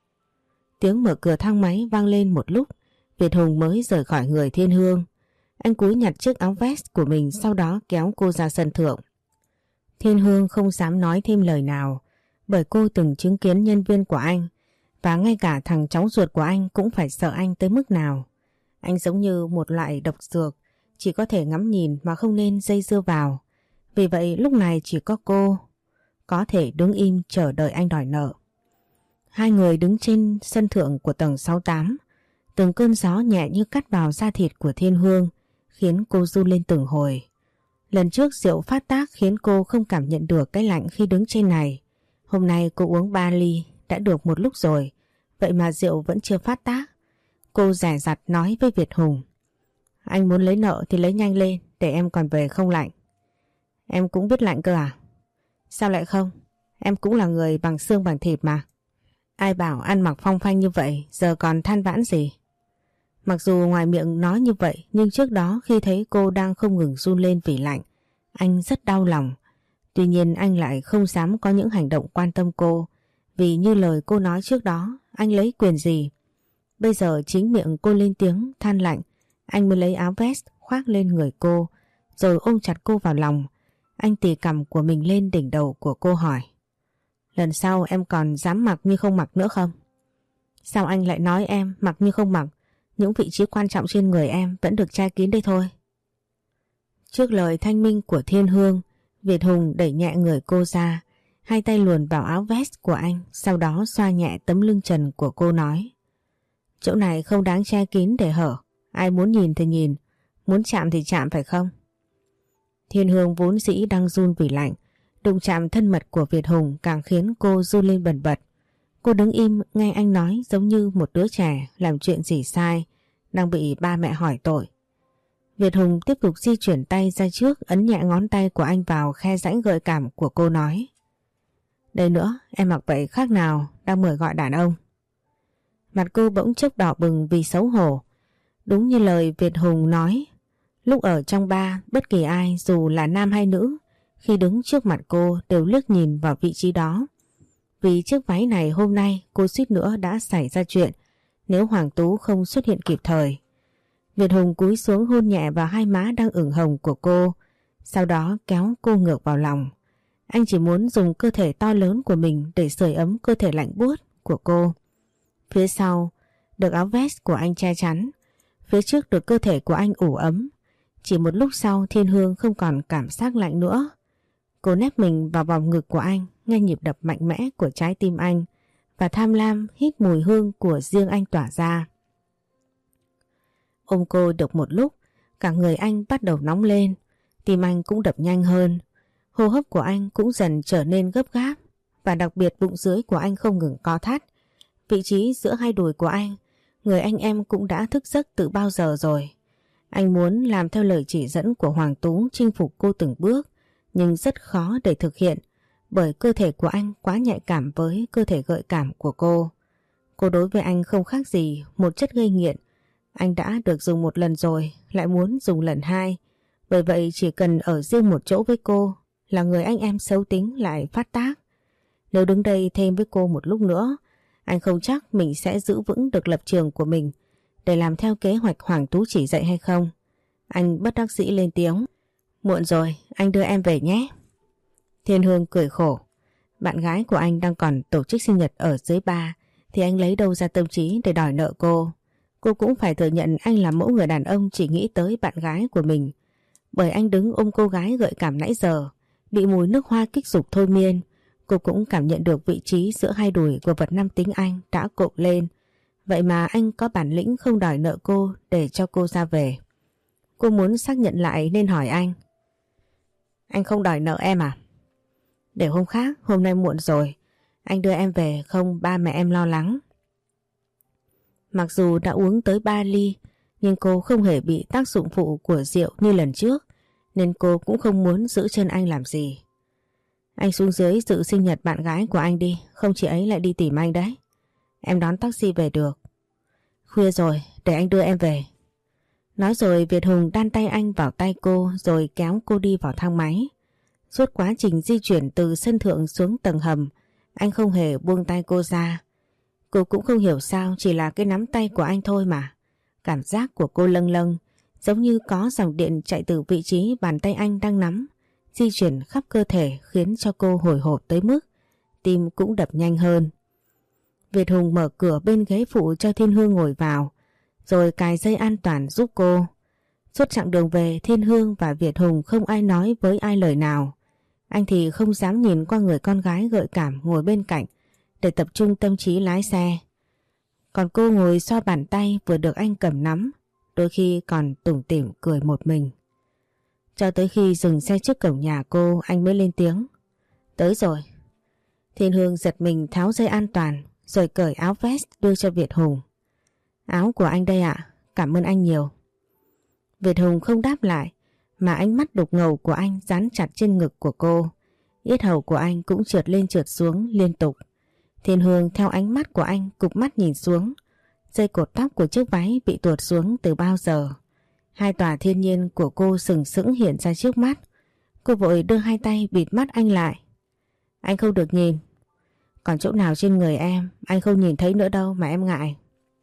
Tiếng mở cửa thang máy vang lên một lúc, Việt Hùng mới rời khỏi người Thiên Hương. Anh cúi nhặt chiếc áo vest của mình, sau đó kéo cô ra sân thượng. Thiên Hương không dám nói thêm lời nào, bởi cô từng chứng kiến nhân viên của anh, và ngay cả thằng cháu ruột của anh cũng phải sợ anh tới mức nào. Anh giống như một loại độc dược, chỉ có thể ngắm nhìn mà không nên dây dưa vào. Vì vậy lúc này chỉ có cô có thể đứng im chờ đợi anh đòi nợ. Hai người đứng trên sân thượng của tầng sáu tám. Từng cơn gió nhẹ như cắt vào da thịt của Thiên Hương, khiến cô run lên từng hồi. Lần trước rượu phát tác khiến cô không cảm nhận được cái lạnh khi đứng trên này. Hôm nay cô uống ba ly, đã được một lúc rồi, vậy mà rượu vẫn chưa phát tác. Cô dè dặt nói với Việt Hùng: Anh muốn lấy nợ thì lấy nhanh lên, để em còn về không lạnh. Em cũng biết lạnh cơ à? Sao lại không? Em cũng là người bằng xương bằng thịt mà. Ai bảo ăn mặc phong phanh như vậy, giờ còn than vãn gì? Mặc dù ngoài miệng nói như vậy, nhưng trước đó khi thấy cô đang không ngừng run lên vì lạnh, anh rất đau lòng. Tuy nhiên anh lại không dám có những hành động quan tâm cô, vì như lời cô nói trước đó, anh lấy quyền gì? Bây giờ chính miệng cô lên tiếng than lạnh, anh mới lấy áo vest khoác lên người cô, rồi ôm chặt cô vào lòng. Anh tì cằm của mình lên đỉnh đầu của cô hỏi: Lần sau em còn dám mặc như không mặc nữa không? Sao anh lại nói em mặc như không mặc? Những vị trí quan trọng trên người em vẫn được che kín đây thôi. Trước lời thanh minh của Thiên Hương, Việt Hùng đẩy nhẹ người cô ra, hai tay luồn vào áo vest của anh, sau đó xoa nhẹ tấm lưng trần của cô nói: Chỗ này không đáng che kín để hở, ai muốn nhìn thì nhìn, muốn chạm thì chạm phải không? Thiên Hương vốn dĩ đang run vì lạnh, đụng chạm thân mật của Việt Hùng càng khiến cô run lên bần bật. Cô đứng im nghe anh nói giống như một đứa trẻ làm chuyện gì sai, đang bị ba mẹ hỏi tội. Việt Hùng tiếp tục di chuyển tay ra trước, ấn nhẹ ngón tay của anh vào khe rãnh gợi cảm của cô nói: Đây nữa, em mặc vậy khác nào đang mời gọi đàn ông. Mặt cô bỗng chốc đỏ bừng vì xấu hổ. Đúng như lời Việt Hùng nói, lúc ở trong bar, bất kỳ ai dù là nam hay nữ, khi đứng trước mặt cô đều liếc nhìn vào vị trí đó. Vì chiếc váy này hôm nay cô suýt nữa đã xảy ra chuyện nếu Hoàng Tú không xuất hiện kịp thời. Việt Hùng cúi xuống hôn nhẹ vào hai má đang ửng hồng của cô, sau đó kéo cô ngược vào lòng. Anh chỉ muốn dùng cơ thể to lớn của mình để sưởi ấm cơ thể lạnh buốt của cô. Phía sau được áo vest của anh che chắn, phía trước được cơ thể của anh ủ ấm. Chỉ một lúc sau Thiên Hương không còn cảm giác lạnh nữa. Cô nép mình vào vòng ngực của anh, nghe nhịp đập mạnh mẽ của trái tim anh và tham lam hít mùi hương của riêng anh tỏa ra. Ôm cô được một lúc, cả người anh bắt đầu nóng lên, tim anh cũng đập nhanh hơn. Hô hấp của anh cũng dần trở nên gấp gáp, và đặc biệt bụng dưới của anh không ngừng co thắt. Vị trí giữa hai đùi của anh, người anh em cũng đã thức giấc từ bao giờ rồi. Anh muốn làm theo lời chỉ dẫn của Hoàng Tú chinh phục cô từng bước, nhưng rất khó để thực hiện, bởi cơ thể của anh quá nhạy cảm với cơ thể gợi cảm của cô. Cô đối với anh không khác gì một chất gây nghiện. Anh đã được dùng một lần rồi, lại muốn dùng lần hai. Bởi vậy chỉ cần ở riêng một chỗ với cô là người anh em xấu tính lại phát tác. Nếu đứng đây thêm với cô một lúc nữa, anh không chắc mình sẽ giữ vững được lập trường của mình để làm theo kế hoạch Hoàng Tú chỉ dạy hay không. Anh bất đắc dĩ lên tiếng: Muộn rồi, anh đưa em về nhé. Thiên Hương cười khổ. Bạn gái của anh đang còn tổ chức sinh nhật ở dưới bar, thì anh lấy đâu ra tâm trí để đòi nợ cô. Cô cũng phải thừa nhận anh là mẫu người đàn ông chỉ nghĩ tới bạn gái của mình. Bởi anh đứng ôm cô gái gợi cảm nãy giờ, bị mùi nước hoa kích dục thôi miên, cô cũng cảm nhận được vị trí giữa hai đùi của vật nam tính anh đã cộm lên. Vậy mà anh có bản lĩnh không đòi nợ cô để cho cô ra về. Cô muốn xác nhận lại nên hỏi anh: Anh không đòi nợ em à? Để hôm khác, hôm nay muộn rồi, anh đưa em về không ba mẹ em lo lắng. Mặc dù đã uống tới ba ly, nhưng cô không hề bị tác dụng phụ của rượu như lần trước, nên cô cũng không muốn giữ chân anh làm gì. Anh xuống dưới dự sinh nhật bạn gái của anh đi, không chị ấy lại đi tìm anh đấy. Em đón taxi về được. Khuya rồi, để anh đưa em về. Nói rồi Việt Hùng đan tay anh vào tay cô rồi kéo cô đi vào thang máy. Suốt quá trình di chuyển từ sân thượng xuống tầng hầm, anh không hề buông tay cô ra. Cô cũng không hiểu sao, chỉ là cái nắm tay của anh thôi mà. Cảm giác của cô lâng lâng, giống như có dòng điện chạy từ vị trí bàn tay anh đang nắm, di chuyển khắp cơ thể khiến cho cô hồi hộp tới mức tim cũng đập nhanh hơn. Việt Hùng mở cửa bên ghế phụ cho Thiên Hương ngồi vào, rồi cài dây an toàn giúp cô. Suốt chặng đường về, Thiên Hương và Việt Hùng không ai nói với ai lời nào. Anh thì không dám nhìn qua người con gái gợi cảm ngồi bên cạnh để tập trung tâm trí lái xe. Còn cô ngồi xoa bàn tay vừa được anh cầm nắm, đôi khi còn tủm tỉm cười một mình. Cho tới khi dừng xe trước cổng nhà cô, anh mới lên tiếng. Tới rồi. Thiên Hương giật mình tháo dây an toàn rồi cởi áo vest đưa cho Việt Hùng. Áo của anh đây ạ, cảm ơn anh nhiều. Việt Hùng không đáp lại, mà ánh mắt đục ngầu của anh dán chặt trên ngực của cô. Yết hầu của anh cũng trượt lên trượt xuống liên tục. Thiên Hương theo ánh mắt của anh cụp mắt nhìn xuống. Dây cột tóc của chiếc váy bị tuột xuống từ bao giờ. Hai tòa thiên nhiên của cô sừng sững hiện ra trước mắt. Cô vội đưa hai tay bịt mắt anh lại. Anh không được nhìn. Còn chỗ nào trên người em anh không nhìn thấy nữa đâu mà em ngại.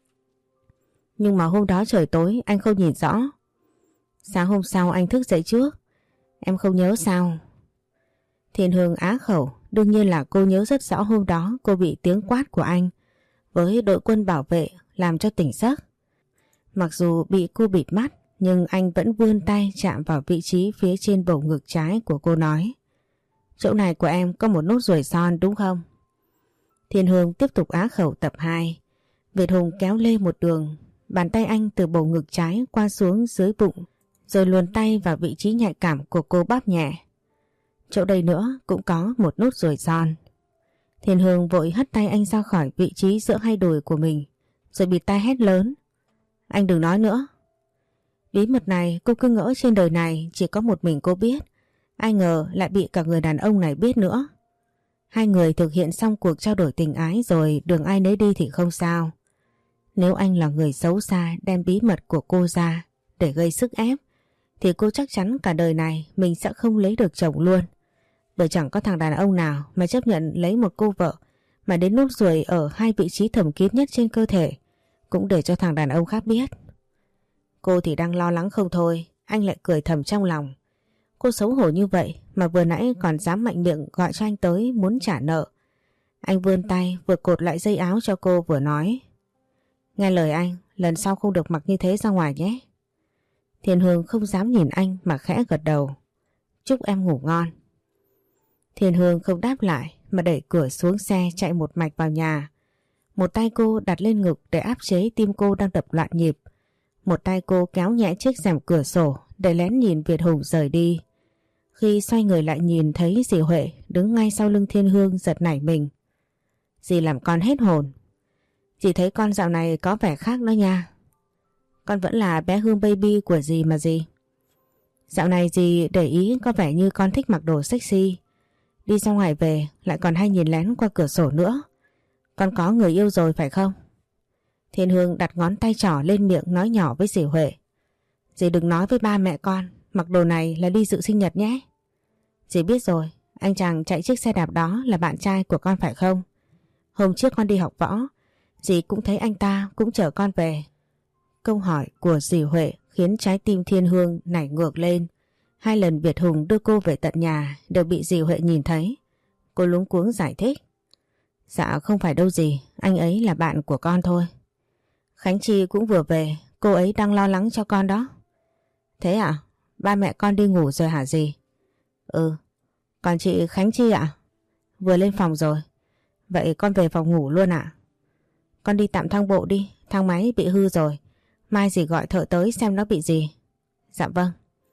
Nhưng mà hôm đó trời tối anh không nhìn rõ. Sáng hôm sau anh thức dậy trước. Em không nhớ sao? Thiên Hương á khẩu. Đương nhiên là cô nhớ rất rõ hôm đó cô bị tiếng quát của anh với đội quân bảo vệ làm cho tỉnh giấc. Mặc dù bị cô bịt mắt, nhưng anh vẫn vươn tay chạm vào vị trí phía trên bầu ngực trái của cô nói. Chỗ này của em có một nốt ruồi son đúng không? Thiên Hương tiếp tục á khẩu tập hai. Việt Hùng kéo lê một đường, bàn tay anh từ bầu ngực trái qua xuống dưới bụng, rồi luồn tay vào vị trí nhạy cảm của cô bóp nhẹ. Chỗ đây nữa cũng có một nốt ruồi son. Thiên Hương vội hất tay anh ra khỏi vị trí giữa hai đùi của mình, rồi bịt tai hét lớn. Anh đừng nói nữa. Bí mật này cô cứ ngỡ trên đời này chỉ có một mình cô biết. Ai ngờ lại bị cả người đàn ông này biết nữa. Hai người thực hiện xong cuộc trao đổi tình ái rồi đường ai nấy đi thì không sao. Nếu anh là người xấu xa đem bí mật của cô ra để gây sức ép, thì cô chắc chắn cả đời này mình sẽ không lấy được chồng luôn. Bởi chẳng có thằng đàn ông nào mà chấp nhận lấy một cô vợ mà đến nốt ruồi ở hai vị trí thầm kín nhất trên cơ thể cũng để cho thằng đàn ông khác biết. Cô thì đang lo lắng không thôi, anh lại cười thầm trong lòng. Cô xấu hổ như vậy mà vừa nãy còn dám mạnh miệng gọi cho anh tới muốn trả nợ. Anh vươn tay vừa cột lại dây áo cho cô vừa nói. Nghe lời anh, lần sau không được mặc như thế ra ngoài nhé. Thiên Hương không dám nhìn anh mà khẽ gật đầu. Chúc em ngủ ngon. Thiên Hương không đáp lại mà đẩy cửa xuống xe chạy một mạch vào nhà. Một tay cô đặt lên ngực để áp chế tim cô đang đập loạn nhịp. Một tay cô kéo nhẹ chiếc rèm cửa sổ để lén nhìn Việt Hùng rời đi. Khi xoay người lại nhìn thấy dì Huệ đứng ngay sau lưng Thiên Hương giật nảy mình. Dì làm con hết hồn. Dì thấy con dạo này có vẻ khác đó nha. Con vẫn là bé Hương baby của dì mà dì. Dạo này dì để ý có vẻ như con thích mặc đồ sexy. Đi ra ngoài về lại còn hay nhìn lén qua cửa sổ nữa. Con có người yêu rồi phải không? Thiên Hương đặt ngón tay trỏ lên miệng nói nhỏ với dì Huệ. Dì đừng nói với ba mẹ con mặc đồ này là đi dự sinh nhật nhé. Dì biết rồi, anh chàng chạy chiếc xe đạp đó là bạn trai của con phải không? Hôm trước con đi học võ, dì cũng thấy anh ta cũng chở con về. Câu hỏi của dì Huệ khiến trái tim Thiên Hương nảy ngược lên. Hai lần Việt Hùng đưa cô về tận nhà đều bị dì Huệ nhìn thấy. Cô luống cuống giải thích. Dạ không phải đâu dì, anh ấy là bạn của con thôi. Khánh Chi cũng vừa về, cô ấy đang lo lắng cho con đó. Thế à? Ba mẹ con đi ngủ rồi hả dì? Ừ, còn chị Khánh Chi ạ? Vừa lên phòng rồi. Vậy con về phòng ngủ luôn ạ? Con đi tạm thang bộ đi, thang máy bị hư rồi. Mai dì gọi thợ tới xem nó bị gì. Dạ vâng.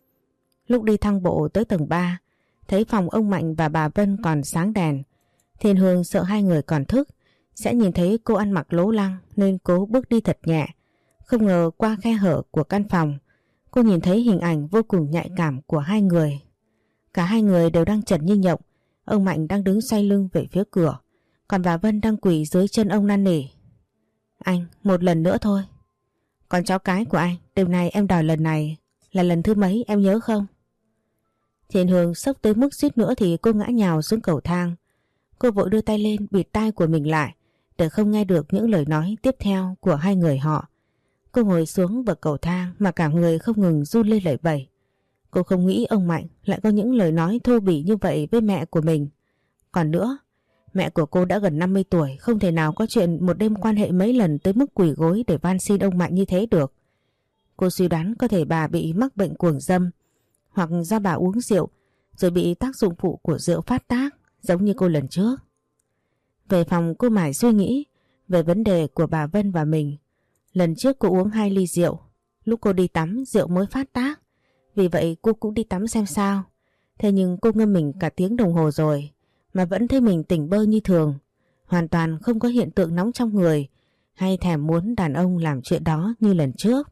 Lúc đi thang bộ tới tầng ba, thấy phòng ông Mạnh và bà Vân còn sáng đèn. Thiên Hương sợ hai người còn thức sẽ nhìn thấy cô ăn mặc lố lăng nên cố bước đi thật nhẹ. Không ngờ qua khe hở của căn phòng, Cô nhìn thấy hình ảnh vô cùng nhạy cảm của hai người. Cả hai người đều đang chật như nhộng. Ông Mạnh đang đứng xoay lưng về phía cửa, còn bà Vân đang quỳ dưới chân ông năn nỉ. Anh, một lần nữa thôi. Con cháu cái của anh, đêm nay em đòi lần này là lần thứ mấy em nhớ không? Thiên Hương sốc tới mức suýt nữa thì cô ngã nhào xuống cầu thang. Cô vội đưa tay lên bịt tai của mình lại để không nghe được những lời nói tiếp theo của hai người họ. Cô ngồi xuống bậc cầu thang mà cả người không ngừng run lên lẩy bẩy. Cô không nghĩ ông Mạnh lại có những lời nói thô bỉ như vậy với mẹ của mình. Còn nữa, mẹ của cô đã gần năm mươi tuổi, không thể nào có chuyện một đêm quan hệ mấy lần tới mức quỳ gối để van xin ông Mạnh như thế được. Cô suy đoán có thể bà bị mắc bệnh cuồng dâm, hoặc do bà uống rượu rồi bị tác dụng phụ của rượu phát tác giống như cô lần trước. Về phòng cô mải suy nghĩ về vấn đề của bà Vân và mình. Lần trước cô uống hai ly rượu, lúc cô đi tắm rượu mới phát tác, vì vậy cô cũng đi tắm xem sao. Thế nhưng cô ngâm mình cả tiếng đồng hồ rồi mà vẫn thấy mình tỉnh bơ như thường, hoàn toàn không có hiện tượng nóng trong người hay thèm muốn đàn ông làm chuyện đó như lần trước.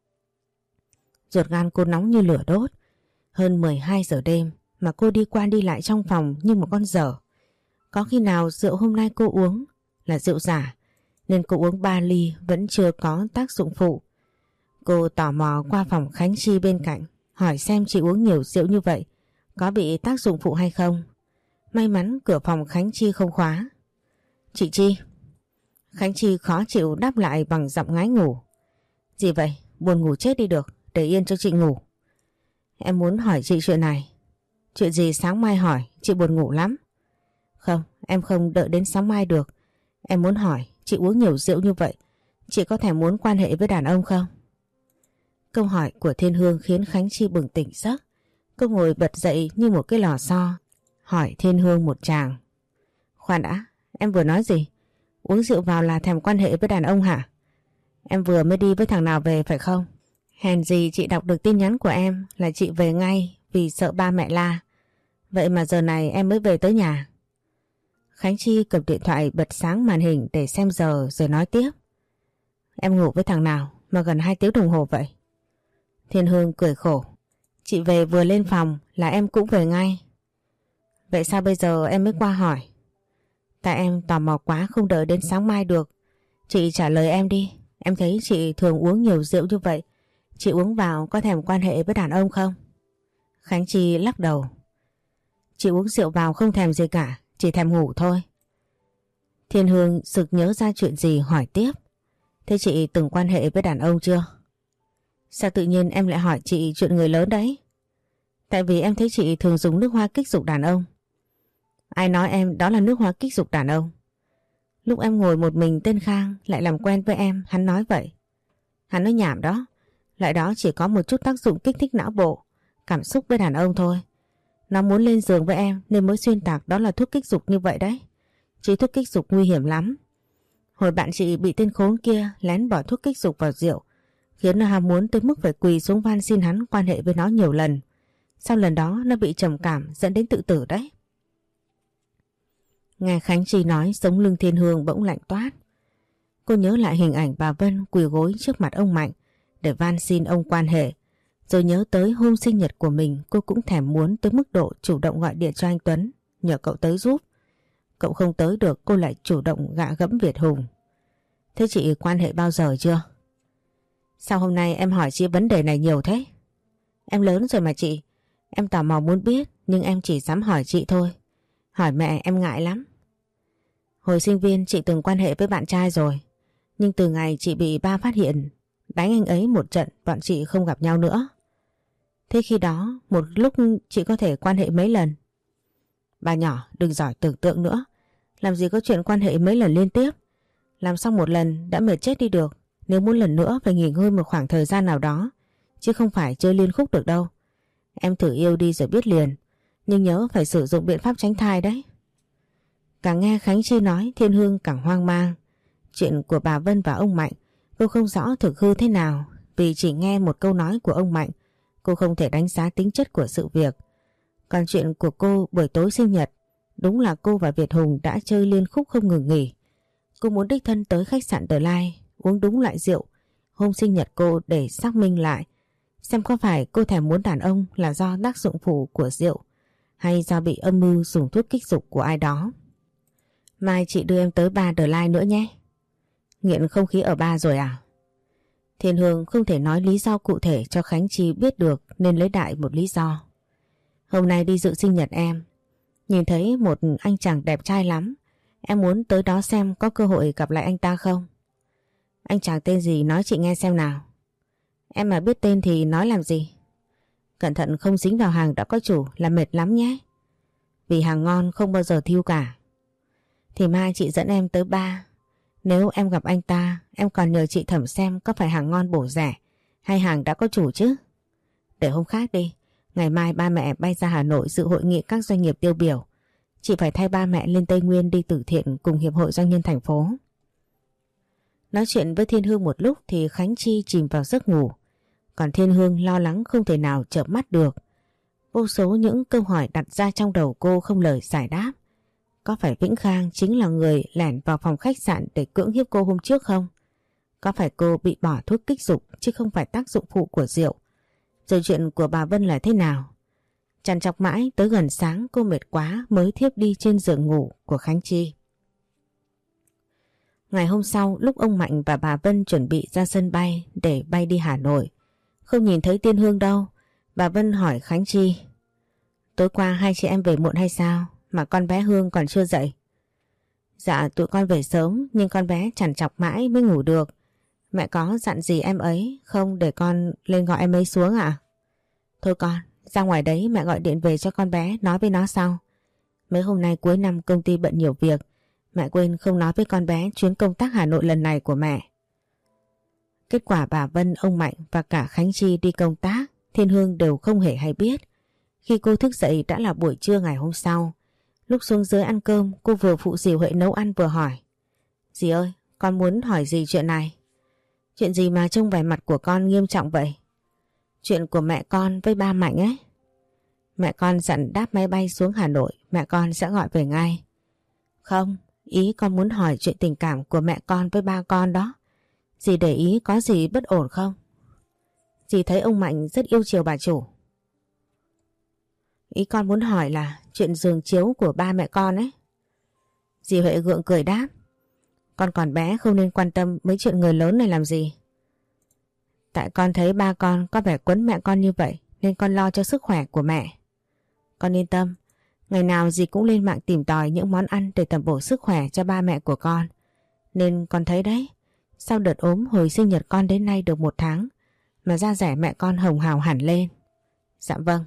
Ruột gan cô nóng như lửa đốt. Hơn mười hai giờ đêm mà cô đi qua đi lại trong phòng như một con dở. Có khi nào rượu hôm nay cô uống là rượu giả nên cô uống ba ly vẫn chưa có tác dụng phụ. Cô tò mò qua phòng Khánh Chi bên cạnh, hỏi xem chị uống nhiều rượu như vậy có bị tác dụng phụ hay không. May mắn cửa phòng Khánh Chi không khóa. Chị Chi. Khánh Chi khó chịu đáp lại bằng giọng ngái ngủ. Gì vậy? Buồn ngủ chết đi được, để yên cho chị ngủ. Em muốn hỏi chị chuyện này. Chuyện gì sáng mai hỏi, chị buồn ngủ lắm. Không, em không đợi đến sáng mai được. Em muốn hỏi, chị uống nhiều rượu như vậy, chị có thể muốn quan hệ với đàn ông không? Câu hỏi của Thiên Hương khiến Khánh Chi bừng tỉnh giấc. Cô ngồi bật dậy như một cái lò xo, hỏi Thiên Hương một tràng. Khoan đã, em vừa nói gì? Uống rượu vào là thèm quan hệ với đàn ông hả? Em vừa mới đi với thằng nào về phải không? Hèn gì chị đọc được tin nhắn của em là chị về ngay vì sợ ba mẹ la. Vậy mà giờ này em mới về tới nhà. Khánh Chi cầm điện thoại bật sáng màn hình để xem giờ rồi nói tiếp. Em ngủ với thằng nào mà gần hai tiếng đồng hồ vậy? Thiên Hương cười khổ. Chị về vừa lên phòng là em cũng về ngay. Vậy sao bây giờ em mới qua hỏi? Tại em tò mò quá không đợi đến sáng mai được. Chị trả lời em đi. Em thấy chị thường uống nhiều rượu như vậy, chị uống vào có thèm quan hệ với đàn ông không? Khánh Chi lắc đầu. Chị uống rượu vào không thèm gì cả, chỉ thèm ngủ thôi. Thiên Hương sực nhớ ra chuyện gì hỏi tiếp. Thế chị từng quan hệ với đàn ông chưa? Sao tự nhiên em lại hỏi chị chuyện người lớn đấy? Tại vì em thấy chị thường dùng nước hoa kích dục đàn ông. Ai nói em đó là nước hoa kích dục đàn ông? Lúc em ngồi một mình tên Khang lại làm quen với em, hắn nói vậy. Hắn nói nhảm đó. Loại đó chỉ có một chút tác dụng kích thích não bộ, cảm xúc với đàn ông thôi. Nó muốn lên giường với em nên mới xuyên tạc đó là thuốc kích dục như vậy đấy. Chứ thuốc kích dục nguy hiểm lắm. Hồi bạn chị bị tên khốn kia lén bỏ thuốc kích dục vào rượu, khiến nó ham muốn tới mức phải quỳ xuống van xin hắn quan hệ với nó nhiều lần. Sau lần đó nó bị trầm cảm dẫn đến tự tử đấy. Nghe Khánh Chi nói sống lưng Thiên Hương bỗng lạnh toát. Cô nhớ lại hình ảnh bà Vân quỳ gối trước mặt ông Mạnh để van xin ông quan hệ. Rồi nhớ tới hôm sinh nhật của mình, cô cũng thèm muốn tới mức độ chủ động gọi điện cho anh Tuấn nhờ cậu tới giúp. Cậu không tới được, cô lại chủ động gạ gẫm Việt Hùng. Thế chị quan hệ bao giờ chưa? Sao hôm nay em hỏi chị vấn đề này nhiều thế? Em lớn rồi mà chị. Em tò mò muốn biết nhưng em chỉ dám hỏi chị thôi. Hỏi mẹ em ngại lắm. Hồi sinh viên chị từng quan hệ với bạn trai rồi. Nhưng từ ngày chị bị ba phát hiện đánh anh ấy một trận, bọn chị không gặp nhau nữa. Thế khi đó một lúc chị có thể quan hệ mấy lần? Bà nhỏ đừng giỏi tưởng tượng nữa. Làm gì có chuyện quan hệ mấy lần liên tiếp. Làm xong một lần đã mệt chết đi được. Nếu muốn lần nữa phải nghỉ ngơi một khoảng thời gian nào đó, chứ không phải chơi liên khúc được đâu. Em thử yêu đi rồi biết liền. Nhưng nhớ phải sử dụng biện pháp tránh thai đấy. Càng nghe Khánh Chi nói, Thiên Hương càng hoang mang. Chuyện của bà Vân và ông Mạnh cô không rõ thực hư thế nào. Vì chỉ nghe một câu nói của ông Mạnh, cô không thể đánh giá tính chất của sự việc. Còn chuyện của cô buổi tối sinh nhật, đúng là cô và Việt Hùng đã chơi liên khúc không ngừng nghỉ. Cô muốn đích thân tới khách sạn The Lai uống đúng loại rượu hôm sinh nhật cô để xác minh lại. xem có phải cô thèm muốn đàn ông là do tác dụng phụ của rượu hay do bị âm mưu dùng thuốc kích dục của ai đó. Mai chị đưa em tới bar The Line nữa nhé. Nghiện không khí ở bar rồi à? Thiên Hương không thể nói lý do cụ thể cho Khánh Chi biết được nên lấy đại một lý do. Hôm nay đi dự sinh nhật em, nhìn thấy một anh chàng đẹp trai lắm. Em muốn tới đó xem có cơ hội gặp lại anh ta không? Anh chàng tên gì nói chị nghe xem nào. Em mà biết tên thì nói làm gì. Cẩn thận không dính vào hàng đã có chủ là mệt lắm nhé. Vì hàng ngon không bao giờ thiêu cả. Thì mai chị dẫn em tới bar. Nếu em gặp anh ta, em còn nhờ chị thẩm xem có phải hàng ngon bổ rẻ hay hàng đã có chủ chứ. Để hôm khác đi. Ngày mai ba mẹ bay ra Hà Nội dự hội nghị các doanh nghiệp tiêu biểu. Chị phải thay ba mẹ lên Tây Nguyên đi từ thiện cùng Hiệp hội Doanh nhân thành phố. Nói chuyện với Thiên Hương một lúc thì Khánh Chi chìm vào giấc ngủ. Còn Thiên Hương lo lắng không thể nào chợp mắt được. Vô số những câu hỏi đặt ra trong đầu cô không lời giải đáp. Có phải Vĩnh Khang chính là người lẻn vào phòng khách sạn để cưỡng hiếp cô hôm trước không? Có phải cô bị bỏ thuốc kích dục chứ không phải tác dụng phụ của rượu? Rồi chuyện của bà Vân là thế nào? Trằn trọc mãi tới gần sáng cô mệt quá mới thiếp đi trên giường ngủ của Khánh Chi. Ngày hôm sau lúc ông Mạnh và bà Vân chuẩn bị ra sân bay để bay đi Hà Nội, không nhìn thấy Thiên Hương đâu. Bà Vân hỏi Khánh Chi: tối qua hai chị em về muộn hay sao mà con bé Hương còn chưa dậy? Dạ tụi con về sớm nhưng con bé trằn trọc mãi mới ngủ được. Mẹ có dặn gì em ấy không để con lên gọi em ấy xuống ạ? À? Thôi con, ra ngoài đấy mẹ gọi điện về cho con bé nói với nó sau. Mấy hôm nay cuối năm công ty bận nhiều việc, mẹ quên không nói với con bé chuyến công tác Hà Nội lần này của mẹ. Kết quả bà Vân, ông Mạnh và cả Khánh Chi đi công tác, Thiên Hương đều không hề hay biết. Khi cô thức dậy đã là buổi trưa ngày hôm sau. Lúc xuống dưới ăn cơm, cô vừa phụ dì Huệ nấu ăn vừa hỏi: dì ơi, con muốn hỏi dì chuyện này. Chuyện gì mà trông vẻ mặt của con nghiêm trọng vậy? Chuyện của mẹ con với ba Mạnh ấy. Mẹ con dặn đáp máy bay xuống Hà Nội, mẹ con sẽ gọi về ngay. Không, ý con muốn hỏi chuyện tình cảm của mẹ con với ba con đó. Dì để ý có gì bất ổn không? Dì thấy ông Mạnh rất yêu chiều bà chủ. Ý con muốn hỏi là chuyện giường chiếu của ba mẹ con ấy. Dì Huệ gượng cười đáp: con còn bé không nên quan tâm mấy chuyện người lớn này làm gì. Tại con thấy ba con có vẻ quấn mẹ con như vậy nên con lo cho sức khỏe của mẹ. Con yên tâm, ngày nào dì cũng lên mạng tìm tòi những món ăn để tẩm bổ sức khỏe cho ba mẹ của con. Nên con thấy đấy, sau đợt ốm hồi sinh nhật con đến nay được một tháng mà da dẻ mẹ con hồng hào hẳn lên. Dạ vâng.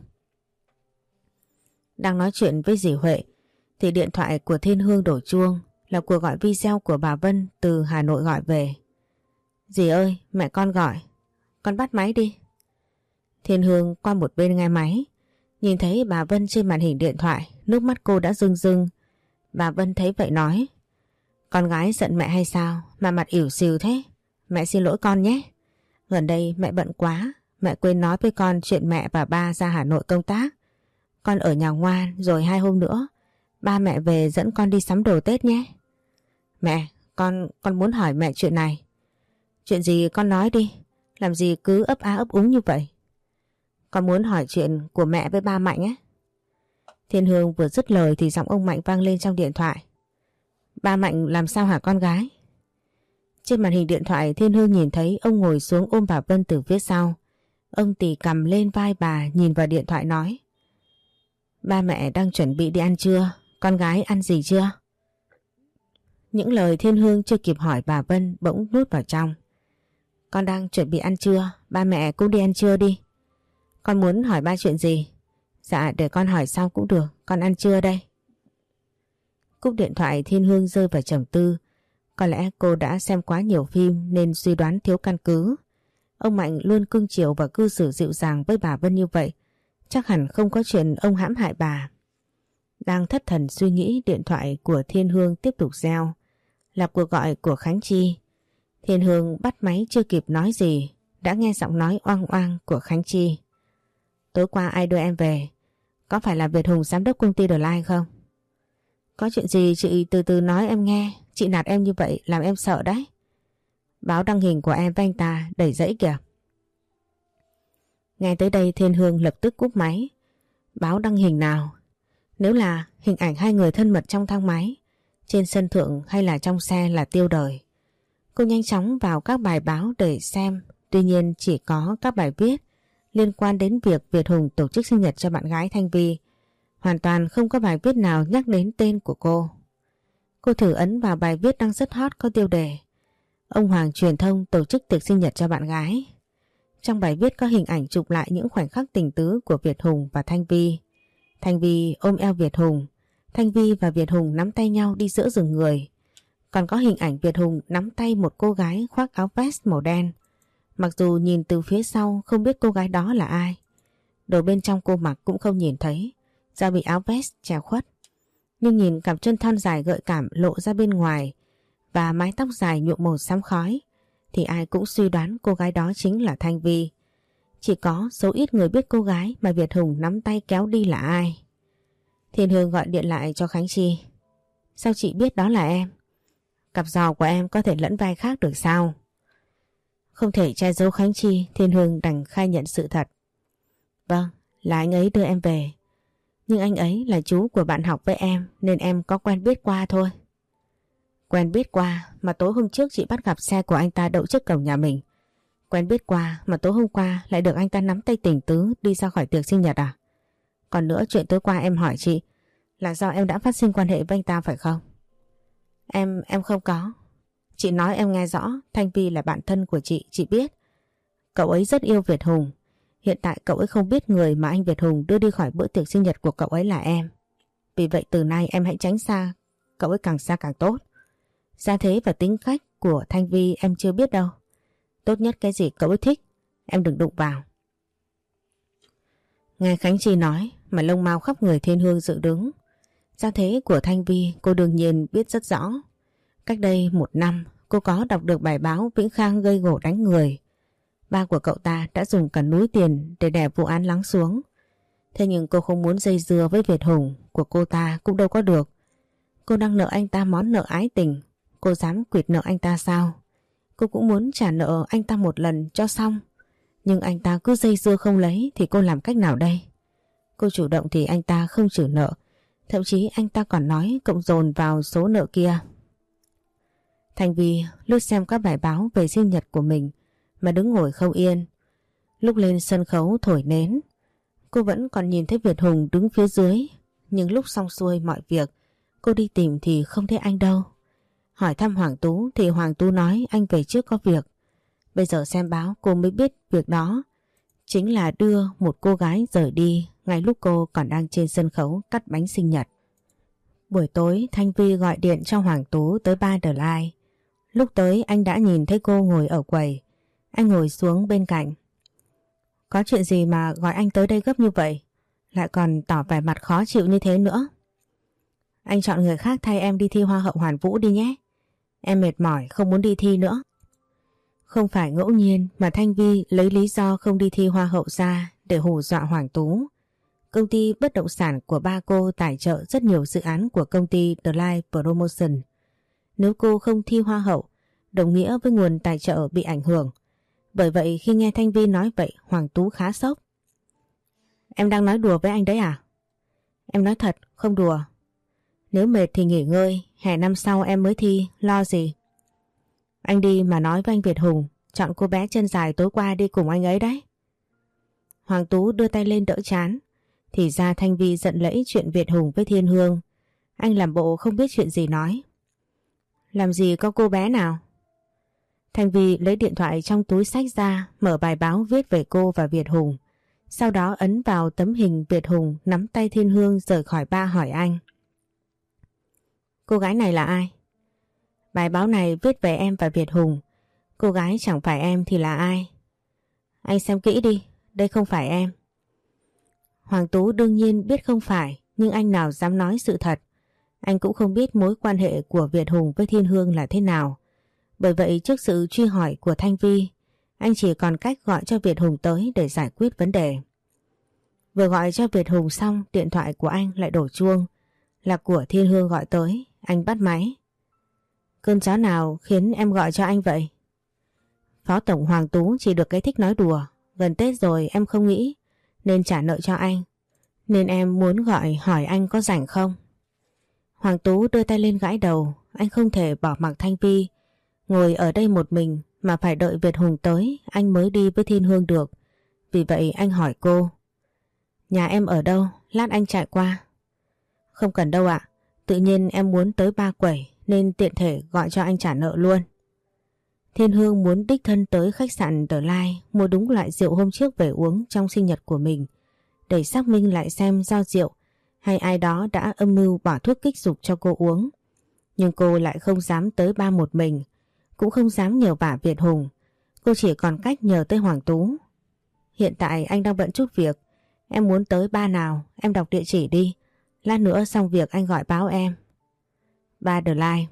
Đang nói chuyện với dì Huệ thì điện thoại của Thiên Hương đổ chuông, là cuộc gọi video của bà Vân từ Hà Nội gọi về. Dì ơi, mẹ con gọi. Con bắt máy đi. Thiên Hương qua một bên nghe máy, nhìn thấy bà Vân trên màn hình điện thoại, nước mắt cô đã rưng rưng. Bà Vân thấy vậy nói: con gái giận mẹ hay sao mà mặt ỉu xìu thế? Mẹ xin lỗi con nhé. Gần đây mẹ bận quá, mẹ quên nói với con chuyện mẹ và ba ra Hà Nội công tác. Con ở nhà ngoan, rồi hai hôm nữa ba mẹ về dẫn con đi sắm đồ Tết nhé. Mẹ, con con muốn hỏi mẹ chuyện này. Chuyện gì con nói đi, làm gì cứ ấp á ấp úng như vậy. Con muốn hỏi chuyện của mẹ với ba Mạnh á. Thiên Hương vừa dứt lời thì giọng ông Mạnh vang lên trong điện thoại. Ba Mạnh làm sao hả con gái? Trên màn hình điện thoại Thiên Hương nhìn thấy ông ngồi xuống ôm bà Vân từ phía sau. Ông tì cằm lên vai bà nhìn vào điện thoại nói: ba mẹ đang chuẩn bị đi ăn trưa, con gái ăn gì chưa? Những lời Thiên Hương chưa kịp hỏi bà Vân bỗng nuốt vào trong. Con đang chuẩn bị ăn trưa, ba mẹ cũng đi ăn trưa đi. Con muốn hỏi ba chuyện gì? Dạ để con hỏi sau cũng được, con ăn trưa đây. Cúp điện thoại Thiên Hương rơi vào trầm tư. Có lẽ cô đã xem quá nhiều phim nên suy đoán thiếu căn cứ. Ông Mạnh luôn cưng chiều và cư xử dịu dàng với bà Vân như vậy, chắc hẳn không có chuyện ông hãm hại bà. Đang thất thần suy nghĩ, điện thoại của Thiên Hương tiếp tục reo. Là cuộc gọi của Khánh Chi. Thiên Hương bắt máy chưa kịp nói gì đã nghe giọng nói oang oang của Khánh Chi. Tối qua ai đưa em về? Có phải là Việt Hùng giám đốc công ty The Line không? Có chuyện gì chị từ từ nói em nghe. Chị nạt em như vậy làm em sợ đấy. Báo đăng hình của em với anh ta đẩy dẫy kìa. Nghe tới đây Thiên Hương lập tức cúp máy. Báo đăng hình nào? Nếu là hình ảnh hai người thân mật trong thang máy, trên sân thượng hay là trong xe là tiêu đời. Cô nhanh chóng vào các bài báo để xem, tuy nhiên chỉ có các bài viết liên quan đến việc Việt Hùng tổ chức sinh nhật cho bạn gái Thanh Vi. Hoàn toàn không có bài viết nào nhắc đến tên của cô. Cô thử ấn vào bài viết đang rất hot có tiêu đề: ông Hoàng truyền thông tổ chức tiệc sinh nhật cho bạn gái. Trong bài viết có hình ảnh chụp lại những khoảnh khắc tình tứ của Việt Hùng và Thanh Vi. Thanh Vi ôm eo Việt Hùng, Thanh Vi và Việt Hùng nắm tay nhau đi giữa rừng người. Còn có hình ảnh Việt Hùng nắm tay một cô gái khoác áo vest màu đen. Mặc dù nhìn từ phía sau không biết cô gái đó là ai. Đồ bên trong cô mặc cũng không nhìn thấy, do bị áo vest che khuất. Nhưng nhìn cặp chân thon dài gợi cảm lộ ra bên ngoài và mái tóc dài nhuộm màu xám khói, thì ai cũng suy đoán cô gái đó chính là Thanh Vi. Chỉ có số ít người biết cô gái mà Việt Hùng nắm tay kéo đi là ai. Thiên Hương gọi điện lại cho Khánh Chi. Sao chị biết đó là em? Cặp giò của em có thể lẫn vai khác được sao? Không thể che giấu Khánh Chi, Thiên Hương đành khai nhận sự thật. Vâng, là anh ấy đưa em về. Nhưng anh ấy là chú của bạn học với em nên em có quen biết qua thôi. Quen biết qua mà tối hôm trước chị bắt gặp xe của anh ta đậu trước cổng nhà mình. Quen biết qua mà tối hôm qua lại được anh ta nắm tay tình tứ đi ra khỏi tiệc sinh nhật à? Còn nữa, chuyện tối qua em hỏi chị là do em đã phát sinh quan hệ với anh ta phải không? Em, em không có. Chị nói em nghe rõ, Thanh Vi là bạn thân của chị, chị biết. Cậu ấy rất yêu Việt Hùng. Hiện tại cậu ấy không biết người mà anh Việt Hùng đưa đi khỏi bữa tiệc sinh nhật của cậu ấy là em. Vì vậy từ nay em hãy tránh xa, cậu ấy càng xa càng tốt. Gia thế và tính cách của Thanh Vi em chưa biết đâu. Tốt nhất cái gì cậu ấy thích, em đừng đụng vào. Nghe Khánh Chi nói mà lông mao khắp người Thiên Hương dựng đứng. Gia thế của Thanh Vi cô đương nhiên biết rất rõ. Cách đây một năm cô có đọc được bài báo Vĩnh Khang gây gổ đánh người. Ba của cậu ta đã dùng cả núi tiền để đè vụ án lắng xuống. Thế nhưng cô không muốn dây dưa với Việt Hùng của cô ta cũng đâu có được. Cô đang nợ anh ta món nợ ái tình. Cô dám quỵt nợ anh ta sao? Cô cũng muốn trả nợ anh ta một lần cho xong. Nhưng anh ta cứ dây dưa không lấy thì cô làm cách nào đây? Cô chủ động thì anh ta không trừ nợ. Thậm chí anh ta còn nói cộng dồn vào số nợ kia. Thanh Vi lướt xem các bài báo về sinh nhật của mình mà đứng ngồi không yên. Lúc lên sân khấu thổi nến, cô vẫn còn nhìn thấy Việt Hùng đứng phía dưới. Nhưng lúc xong xuôi mọi việc, cô đi tìm thì không thấy anh đâu. Hỏi thăm Hoàng Tú thì Hoàng Tú nói anh về trước có việc. Bây giờ xem báo cô mới biết việc đó chính là đưa một cô gái rời đi ngay lúc cô còn đang trên sân khấu cắt bánh sinh nhật. Buổi tối Thanh Vi gọi điện cho Hoàng Tú tới Bar The Line. Lúc tới anh đã nhìn thấy cô ngồi ở quầy. Anh ngồi xuống bên cạnh. Có chuyện gì mà gọi anh tới đây gấp như vậy? Lại còn tỏ vẻ mặt khó chịu như thế nữa. Anh chọn người khác thay em đi thi Hoa hậu Hoàn Vũ đi nhé. Em mệt mỏi không muốn đi thi nữa. Không phải ngẫu nhiên mà Thanh Vi lấy lý do không đi thi Hoa hậu ra để hù dọa Hoàng Tú. Công ty bất động sản của ba cô tài trợ rất nhiều dự án của công ty The Life Promotion. Nếu cô không thi Hoa hậu, đồng nghĩa với nguồn tài trợ bị ảnh hưởng. Bởi vậy khi nghe Thanh Vi nói vậy, Hoàng Tú khá sốc. Em đang nói đùa với anh đấy à? Em nói thật, không đùa. Nếu mệt thì nghỉ ngơi, hè năm sau em mới thi, lo gì. Anh đi mà nói với anh Việt Hùng, chọn cô bé chân dài tối qua đi cùng anh ấy đấy. Hoàng Tú đưa tay lên đỡ chán. Thì ra Thanh Vi giận lẫy chuyện Việt Hùng với Thiên Hương. Anh làm bộ không biết chuyện gì nói. Làm gì có cô bé nào? Thanh Vi lấy điện thoại trong túi xách ra, mở bài báo viết về cô và Việt Hùng. Sau đó ấn vào tấm hình Việt Hùng nắm tay Thiên Hương rời khỏi bar hỏi anh. Cô gái này là ai? Bài báo này viết về em và Việt Hùng. Cô gái chẳng phải em thì là ai? Anh xem kỹ đi, đây không phải em. Hoàng Tú đương nhiên biết không phải, nhưng anh nào dám nói sự thật. Anh cũng không biết mối quan hệ của Việt Hùng với Thiên Hương là thế nào. Bởi vậy trước sự truy hỏi của Thanh Vi, anh chỉ còn cách gọi cho Việt Hùng tới để giải quyết vấn đề. Vừa gọi cho Việt Hùng xong, điện thoại của anh lại đổ chuông. Là của Thiên Hương gọi tới, anh bắt máy. Cơn gió nào khiến em gọi cho anh vậy? Phó Tổng Hoàng Tú chỉ được cái thích nói đùa, Gần Tết rồi em không nghĩ nên trả nợ cho anh, nên em muốn gọi hỏi anh có rảnh không? Hoàng Tú đưa tay lên gãi đầu. Anh không thể bỏ mặc Thanh Vi ngồi ở đây một mình mà phải đợi Việt Hùng tới anh mới đi với Thiên Hương được. Vì vậy anh hỏi cô: Nhà em ở đâu? Lát anh chạy qua. Không cần đâu ạ. Tự nhiên em muốn tới Ba Quẩy nên tiện thể gọi cho anh trả nợ luôn. Thiên Hương muốn đích thân tới khách sạn The Lai mua đúng loại rượu hôm trước về uống trong sinh nhật của mình, để xác minh lại xem do rượu hay ai đó đã âm mưu bỏ thuốc kích dục cho cô uống. Nhưng cô lại không dám tới Ba một mình, cũng không dám nhờ vả Việt Hùng. Cô chỉ còn cách nhờ tới Hoàng Tú. Hiện tại anh đang bận chút việc, em muốn tới Ba nào em đọc địa chỉ đi, lát nữa xong việc anh gọi báo em. Ba The Lai.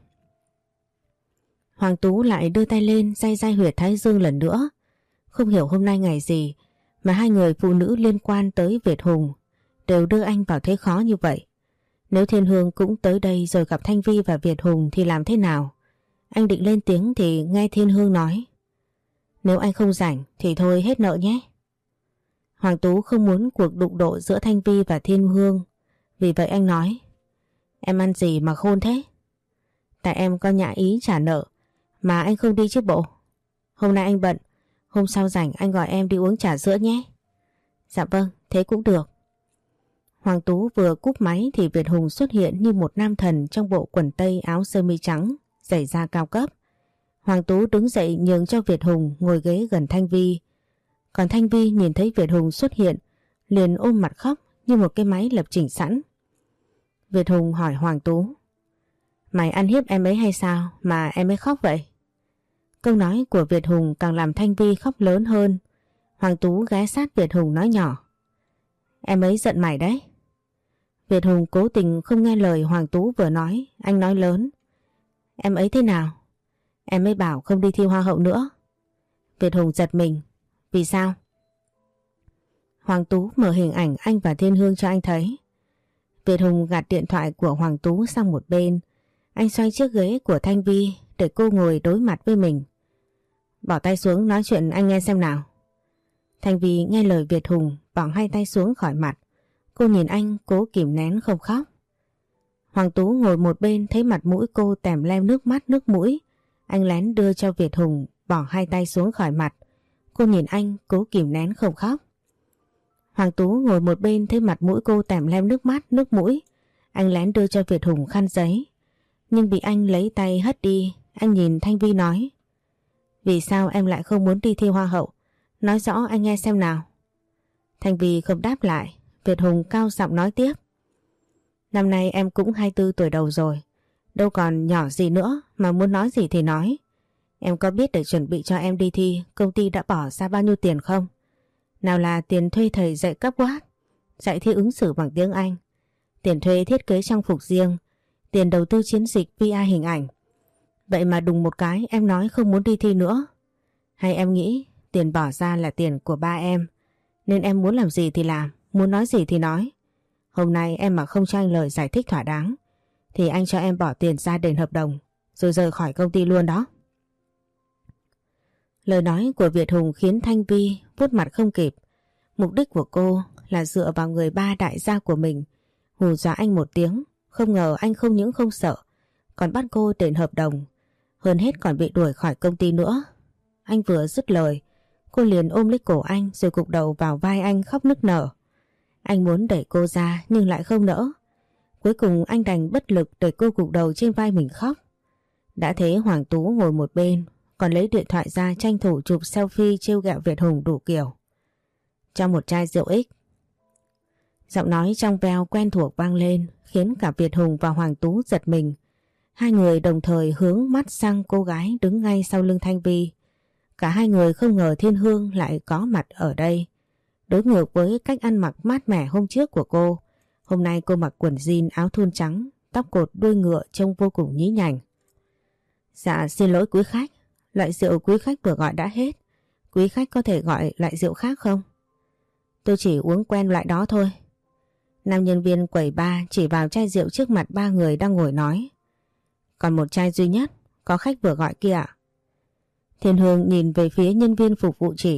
Hoàng Tú lại đưa tay lên day day huyệt thái dương lần nữa. Không hiểu hôm nay ngày gì mà hai người phụ nữ liên quan tới Việt Hùng đều đưa anh vào thế khó như vậy. Nếu Thiên Hương cũng tới đây rồi gặp Thanh Vi và Việt Hùng thì làm thế nào? Anh định lên tiếng thì nghe Thiên Hương nói: Nếu anh không rảnh thì thôi hết nợ nhé. Hoàng Tú không muốn cuộc đụng độ giữa Thanh Vi và Thiên Hương, vì vậy anh nói: Em ăn gì mà khôn thế? Tại em có nhã ý trả nợ mà anh không đi chứ bộ. Hôm nay anh bận, hôm sau rảnh anh gọi em đi uống trà sữa nhé. Dạ vâng, thế cũng được. Hoàng Tú vừa cúp máy thì Việt Hùng xuất hiện như một nam thần trong bộ quần tây áo sơ mi trắng, giày da cao cấp. Hoàng Tú đứng dậy nhường cho Việt Hùng ngồi ghế gần Thanh Vi. Còn Thanh Vi nhìn thấy Việt Hùng xuất hiện liền ôm mặt khóc như một cái máy lập trình sẵn. Việt Hùng hỏi Hoàng Tú: Mày ăn hiếp em ấy hay sao mà em ấy khóc vậy? Câu nói của Việt Hùng càng làm Thanh Vi khóc lớn hơn. Hoàng Tú ghé sát Việt Hùng nói nhỏ: Em ấy giận mày đấy. Việt Hùng cố tình không nghe lời Hoàng Tú vừa nói. Anh nói lớn: Em ấy thế nào? Em ấy bảo không đi thi hoa hậu nữa. Việt Hùng giật mình: Vì sao? Hoàng Tú mở hình ảnh anh và Thiên Hương cho anh thấy. Việt Hùng gạt điện thoại của Hoàng Tú sang một bên. Anh xoay chiếc ghế của Thanh Vi để cô ngồi đối mặt với mình. Bỏ tay xuống nói chuyện anh nghe xem nào. Thanh Vi nghe lời Việt Hùng bỏ hai tay xuống khỏi mặt. Cô nhìn anh cố kìm nén không khóc. Hoàng Tú ngồi một bên thấy mặt mũi cô tèm lem nước mắt nước mũi. Anh lén đưa cho Việt Hùng bỏ hai tay xuống khỏi mặt. Cô nhìn anh cố kìm nén không khóc. Hoàng Tú ngồi một bên thấy mặt mũi cô tèm lem nước mắt nước mũi. Anh lén đưa cho Việt Hùng khăn giấy, nhưng bị anh lấy tay hất đi. Anh nhìn Thanh Vi nói: Vì sao em lại không muốn đi thi hoa hậu? Nói rõ anh nghe xem nào. Thanh Vi không đáp lại. Việt Hùng cao giọng nói tiếp: Năm nay em cũng hai mươi tư tuổi đầu rồi, đâu còn nhỏ gì nữa mà muốn nói gì thì nói. Em có biết để chuẩn bị cho em đi thi công ty đã bỏ ra bao nhiêu tiền không? Nào là tiền thuê thầy dạy cấp quát, dạy thi ứng xử bằng tiếng Anh, tiền thuê thiết kế trang phục riêng, tiền đầu tư chiến dịch pê e hình ảnh. Vậy mà đùng một cái em nói không muốn đi thi nữa. Hay em nghĩ tiền bỏ ra là tiền của ba em, nên em muốn làm gì thì làm, muốn nói gì thì nói. Hôm nay em mà không cho anh lời giải thích thỏa đáng thì anh cho em bỏ tiền ra đền hợp đồng rồi rời khỏi công ty luôn đó. Lời nói của Việt Hùng khiến Thanh Vi vuốt mặt không kịp. Mục đích của cô là dựa vào người ba đại gia của mình hù dọa anh một tiếng. Không ngờ anh không những không sợ, còn bắt cô đền hợp đồng, hơn hết còn bị đuổi khỏi công ty nữa. Anh vừa dứt lời, cô liền ôm lấy cổ anh rồi gục đầu vào vai anh khóc nức nở. Anh muốn đẩy cô ra nhưng lại không nỡ. Cuối cùng anh đành bất lực để cô gục đầu trên vai mình khóc. Đã thế Hoàng Tú ngồi một bên còn lấy điện thoại ra tranh thủ chụp selfie trêu ghẹo Việt Hùng đủ kiểu. Cho một chai rượu ích. Giọng nói trong veo quen thuộc vang lên khiến cả Việt Hùng và Hoàng Tú giật mình. Hai người đồng thời hướng mắt sang cô gái đứng ngay sau lưng Thanh Vi. Cả hai người không ngờ Thiên Hương lại có mặt ở đây. Đối ngược với cách ăn mặc mát mẻ hôm trước của cô, hôm nay cô mặc quần jean áo thun trắng, tóc cột đuôi ngựa trông vô cùng nhí nhảnh. Dạ xin lỗi quý khách, loại rượu quý khách vừa gọi đã hết. Quý khách có thể gọi loại rượu khác không? Tôi chỉ uống quen loại đó thôi. Nam nhân viên quầy bar chỉ vào chai rượu trước mặt ba người đang ngồi nói. Còn một chai duy nhất, có khách vừa gọi kia ạ. Thiên Hương nhìn về phía nhân viên phục vụ chỉ.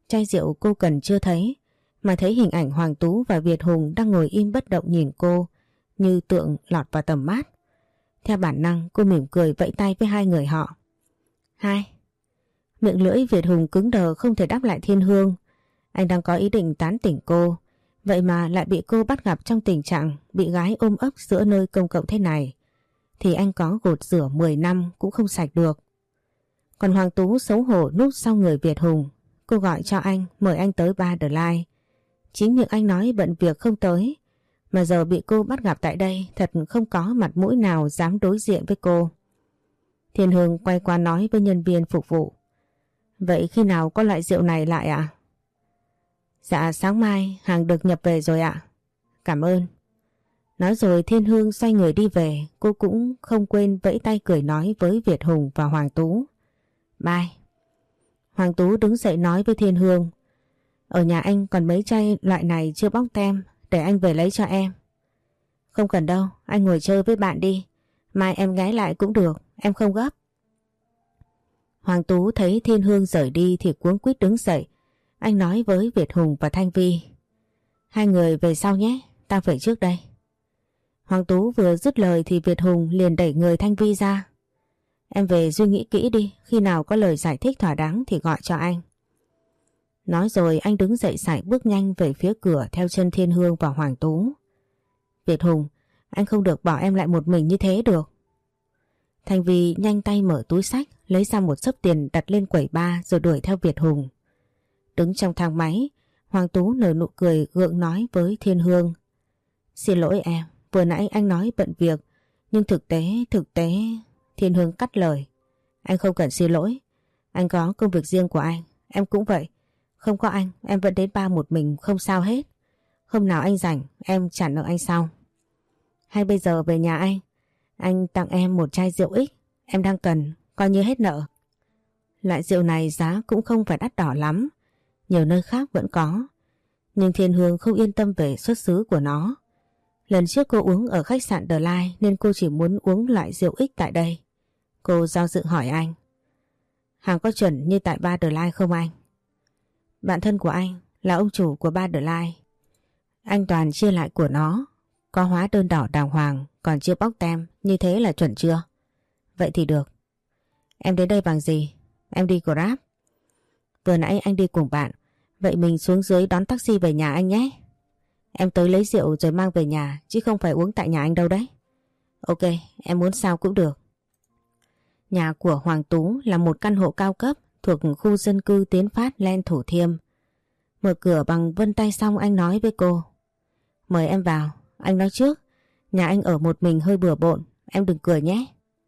chai rượu cô cần chưa thấy, mà thấy hình ảnh Hoàng Tú và Việt Hùng đang ngồi im bất động nhìn cô như tượng lọt vào tầm mắt. Theo bản năng cô mỉm cười vẫy tay với hai người họ. Hai. Miệng lưỡi Việt Hùng cứng đờ không thể đáp lại Thiên Hương. Anh đang có ý định tán tỉnh cô, vậy mà lại bị cô bắt gặp trong tình trạng bị gái ôm ấp giữa nơi công cộng thế này. Thì anh có gột rửa mười năm cũng không sạch được. Còn Hoàng Tú xấu hổ núp sau người Việt Hùng. Cô gọi cho anh, mời anh tới bar The Line. Chính miệng anh nói bận việc không tới, mà giờ bị cô bắt gặp tại đây, thật không có mặt mũi nào dám đối diện với cô. Thiên Hương quay qua nói với nhân viên phục vụ. Vậy khi nào có loại rượu này lại ạ? Dạ sáng mai hàng được nhập về rồi ạ. Cảm ơn. Nói rồi Thiên Hương xoay người đi về. Cô cũng không quên vẫy tay cười nói với Việt Hùng và Hoàng Tú. Bye. Hoàng Tú đứng dậy nói với Thiên Hương. Ở nhà anh còn mấy chai loại này chưa bóc tem, để anh về lấy cho em. Không cần đâu, anh ngồi chơi với bạn đi. Mai em ghé lại cũng được, em không gấp. Hoàng Tú thấy Thiên Hương rời đi thì cuống quýt đứng dậy. Anh nói với Việt Hùng và Thanh Vi. Hai người về sau nhé, ta phải trước đây. Hoàng Tú vừa dứt lời thì Việt Hùng liền đẩy người Thanh Vi ra. Em về suy nghĩ kỹ đi, khi nào có lời giải thích thỏa đáng thì gọi cho anh. Nói rồi anh đứng dậy sải bước nhanh về phía cửa theo chân Thiên Hương và Hoàng Tú. Việt Hùng, anh không được bỏ em lại một mình như thế được. Thanh Vi nhanh tay mở túi xách, lấy ra một xấp tiền đặt lên quầy bar rồi đuổi theo Việt Hùng. Đứng trong thang máy, Hoàng Tú nở nụ cười gượng nói với Thiên Hương. Xin lỗi em, vừa nãy anh nói bận việc, nhưng thực tế, thực tế... Thiên Hương cắt lời. Anh không cần xin lỗi, anh có công việc riêng của anh, em cũng vậy. Không có anh, em vẫn đến bar một mình không sao hết. Hôm nào anh rảnh, em trả nợ anh sau. Hay bây giờ về nhà anh, anh tặng em một chai rượu ích, em đang cần, coi như hết nợ. Loại rượu này giá cũng không phải đắt đỏ lắm, nhiều nơi khác vẫn có. Nhưng Thiên Hương không yên tâm về xuất xứ của nó. Lần trước cô uống ở khách sạn The Line nên cô chỉ muốn uống loại rượu ích tại đây. Cô do dự hỏi anh. Hàng có chuẩn như tại bar The Line không anh? Bạn thân của anh là ông chủ của bar The Line. Anh toàn chia lại của nó. Có hóa đơn đỏ đàng hoàng, còn chưa bóc tem, như thế là chuẩn chưa? Vậy thì được. Em đến đây bằng gì? Em đi Grab. Vừa nãy anh đi cùng bạn, vậy mình xuống dưới đón taxi về nhà anh nhé. Em tới lấy rượu rồi mang về nhà, chứ không phải uống tại nhà anh đâu đấy. Ok, em muốn sao cũng được. Nhà của Hoàng Tú là một căn hộ cao cấp thuộc khu dân cư Tiến Phát, Len Thủ Thiêm. Mở cửa bằng vân tay xong anh nói với cô. Mời em vào, anh nói trước, nhà anh ở một mình hơi bừa bộn, em đừng cười nhé.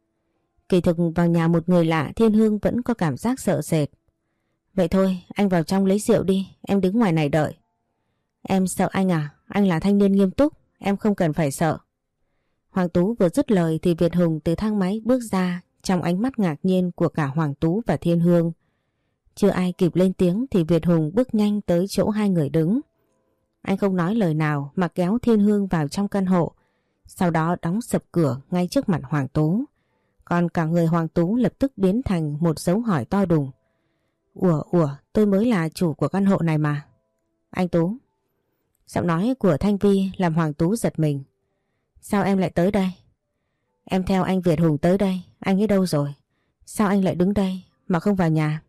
Kỳ thực vào nhà một người lạ Thiên Hương vẫn có cảm giác sợ sệt. Vậy thôi, anh vào trong lấy rượu đi, em đứng ngoài này đợi. Em sợ anh à? Anh là thanh niên nghiêm túc, em không cần phải sợ. Hoàng Tú vừa dứt lời thì Việt Hùng từ thang máy bước ra trong ánh mắt ngạc nhiên của cả Hoàng Tú và Thiên Hương. Chưa ai kịp lên tiếng thì Việt Hùng bước nhanh tới chỗ hai người đứng. Anh không nói lời nào mà kéo Thiên Hương vào trong căn hộ, sau đó đóng sập cửa ngay trước mặt Hoàng Tú. Còn cả người Hoàng Tú lập tức biến thành một dấu hỏi to đùng. Ủa, ủa, tôi mới là chủ của căn hộ này mà. Anh Tú. Giọng nói của Thanh Vi làm Hoàng Tú giật mình. Sao em lại tới đây? Em theo anh Việt Hùng tới đây, anh ấy đâu rồi? Sao anh lại đứng đây mà không vào nhà?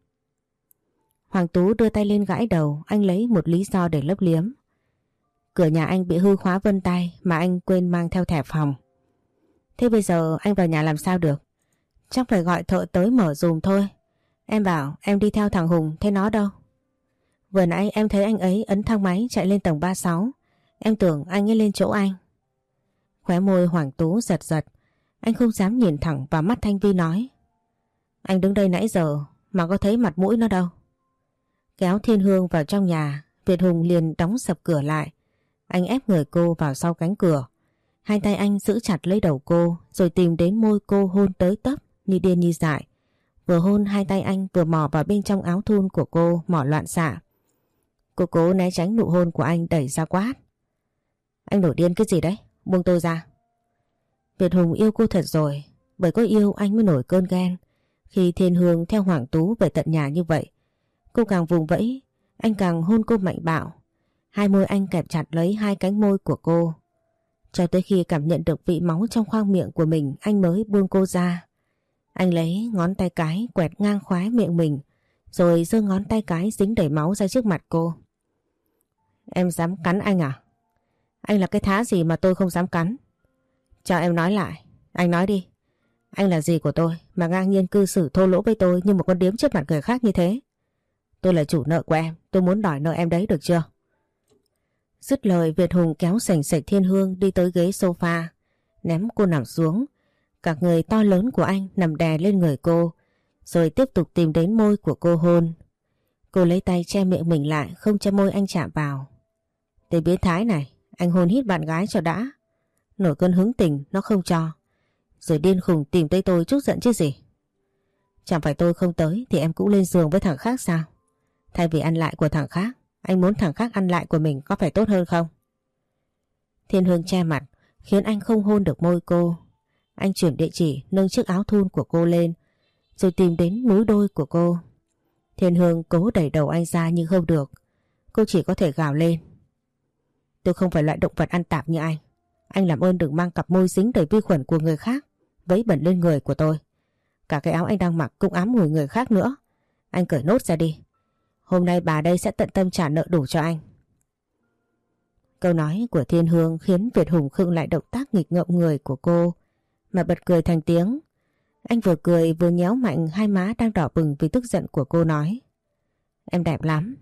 Hoàng Tú đưa tay lên gãi đầu, anh lấy một lý do để lấp liếm. Cửa nhà anh bị hư khóa vân tay mà anh quên mang theo thẻ phòng. Thế bây giờ anh vào nhà làm sao được? Chắc phải gọi thợ tới mở dùm thôi. Em bảo em đi theo thằng Hùng, thế nó đâu? Vừa nãy em thấy anh ấy ấn thang máy chạy lên tầng ba mươi sáu. Em tưởng anh ấy lên chỗ anh. Khóe môi Hoàng Tú giật giật. Anh không dám nhìn thẳng vào mắt Thanh Vi nói. Anh đứng đây nãy giờ mà có thấy mặt mũi nó đâu. Kéo Thiên Hương vào trong nhà, Việt Hùng liền đóng sập cửa lại. Anh ép người cô vào sau cánh cửa. Hai tay anh giữ chặt lấy đầu cô rồi tìm đến môi cô hôn tới tấp như điên như dại. Vừa hôn hai tay anh vừa mò vào bên trong áo thun của cô mò loạn xạ. Cô cố né tránh nụ hôn của anh đẩy ra quát. Anh nổi điên cái gì đấy? Buông tôi ra. Việt Hùng yêu cô thật rồi. Bởi có yêu anh mới nổi cơn ghen. Khi Thiên Hương theo Hoàng Tú về tận nhà như vậy, cô càng vùng vẫy. Anh càng hôn cô mạnh bạo. Hai môi anh kẹp chặt lấy hai cánh môi của cô. Cho tới khi cảm nhận được vị máu trong khoang miệng của mình, anh mới buông cô ra. Anh lấy ngón tay cái quẹt ngang khóe miệng mình, rồi giơ ngón tay cái dính đầy máu ra trước mặt cô. Em dám cắn anh à? Anh là cái thá gì mà tôi không dám cắn? Cho em nói lại, anh nói đi. Anh là gì của tôi mà ngang nhiên cư xử thô lỗ với tôi như một con điếm trước mặt người khác như thế? Tôi là chủ nợ của em, tôi muốn đòi nợ em đấy, được chưa? Dứt lời, Việt Hùng kéo sành sạch Thiên Hương đi tới ghế sofa, ném cô nằm xuống. Cả người to lớn của anh nằm đè lên người cô, rồi tiếp tục tìm đến môi của cô hôn. Cô lấy tay che miệng mình lại, không cho môi anh chạm vào. Tên biến thái này, anh hôn hít bạn gái cho đã. Nổi cơn hứng tình nó không cho, rồi điên khùng tìm tới tôi trút giận chứ gì. Chẳng phải tôi không tới thì em cũng lên giường với thằng khác sao? Thay vì ăn lại của thằng khác, anh muốn thằng khác ăn lại của mình, có phải tốt hơn không? Thiên Hương che mặt khiến anh không hôn được môi cô. Anh chuyển địa chỉ, nâng chiếc áo thun của cô lên, rồi tìm đến núi đôi của cô. Thiên Hương cố đẩy đầu anh ra nhưng không được. Cô chỉ có thể gào lên. Tôi không phải loại động vật ăn tạp như anh. Anh làm ơn đừng mang cặp môi dính đầy vi khuẩn của người khác vấy bẩn lên người của tôi. Cả cái áo anh đang mặc cũng ám mùi người khác nữa. Anh cởi nốt ra đi. Hôm nay bà đây sẽ tận tâm trả nợ đủ cho anh. Câu nói của Thiên Hương khiến Việt Hùng khựng lại động tác nghịch ngợm người của cô, mà bật cười thành tiếng. Anh vừa cười vừa nhéo mạnh hai má đang đỏ bừng vì tức giận của cô, nói: Em đẹp lắm.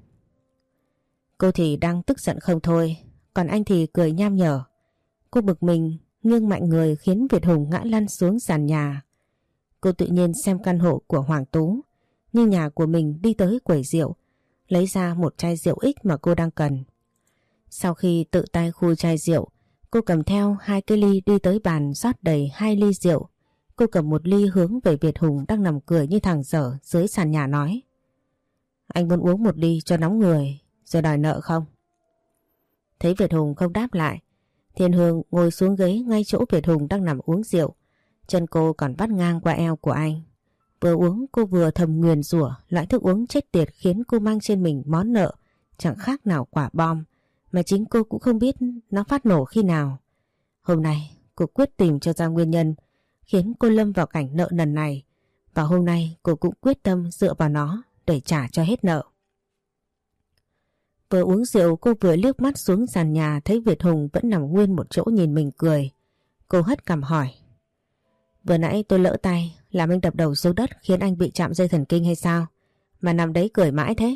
Cô thì đang tức giận không thôi, còn anh thì cười nham nhở. Cô bực mình nghiêng mạnh người khiến Việt Hùng ngã lăn xuống sàn nhà. Cô tự nhiên xem căn hộ của Hoàng Tú như nhà của mình, đi tới quầy rượu, lấy ra một chai rượu ích mà cô đang cần. Sau khi tự tay khui chai rượu, cô cầm theo hai cái ly đi tới bàn rót đầy hai ly rượu. Cô cầm một ly hướng về Việt Hùng đang nằm cười như thằng dở dưới sàn nhà, nói: Anh muốn uống một ly cho nóng người rồi đòi nợ không? Thấy Việt Hùng không đáp lại, Thiên Hương ngồi xuống ghế ngay chỗ Việt Hùng đang nằm uống rượu. Chân cô còn vắt ngang qua eo của anh. Vừa uống cô vừa thầm nguyền rủa loại thức uống chết tiệt khiến cô mang trên mình món nợ chẳng khác nào quả bom, mà chính cô cũng không biết nó phát nổ khi nào. Hôm nay cô quyết tìm cho ra nguyên nhân khiến cô lâm vào cảnh nợ nần này, và hôm nay cô cũng quyết tâm dựa vào nó để trả cho hết nợ. Vừa uống rượu cô vừa liếc mắt xuống sàn nhà, thấy Việt Hùng vẫn nằm nguyên một chỗ nhìn mình cười. Cô hất cằm hỏi: Vừa nãy tôi lỡ tay làm anh đập đầu xuống đất khiến anh bị chạm dây thần kinh hay sao mà nằm đấy cười mãi thế?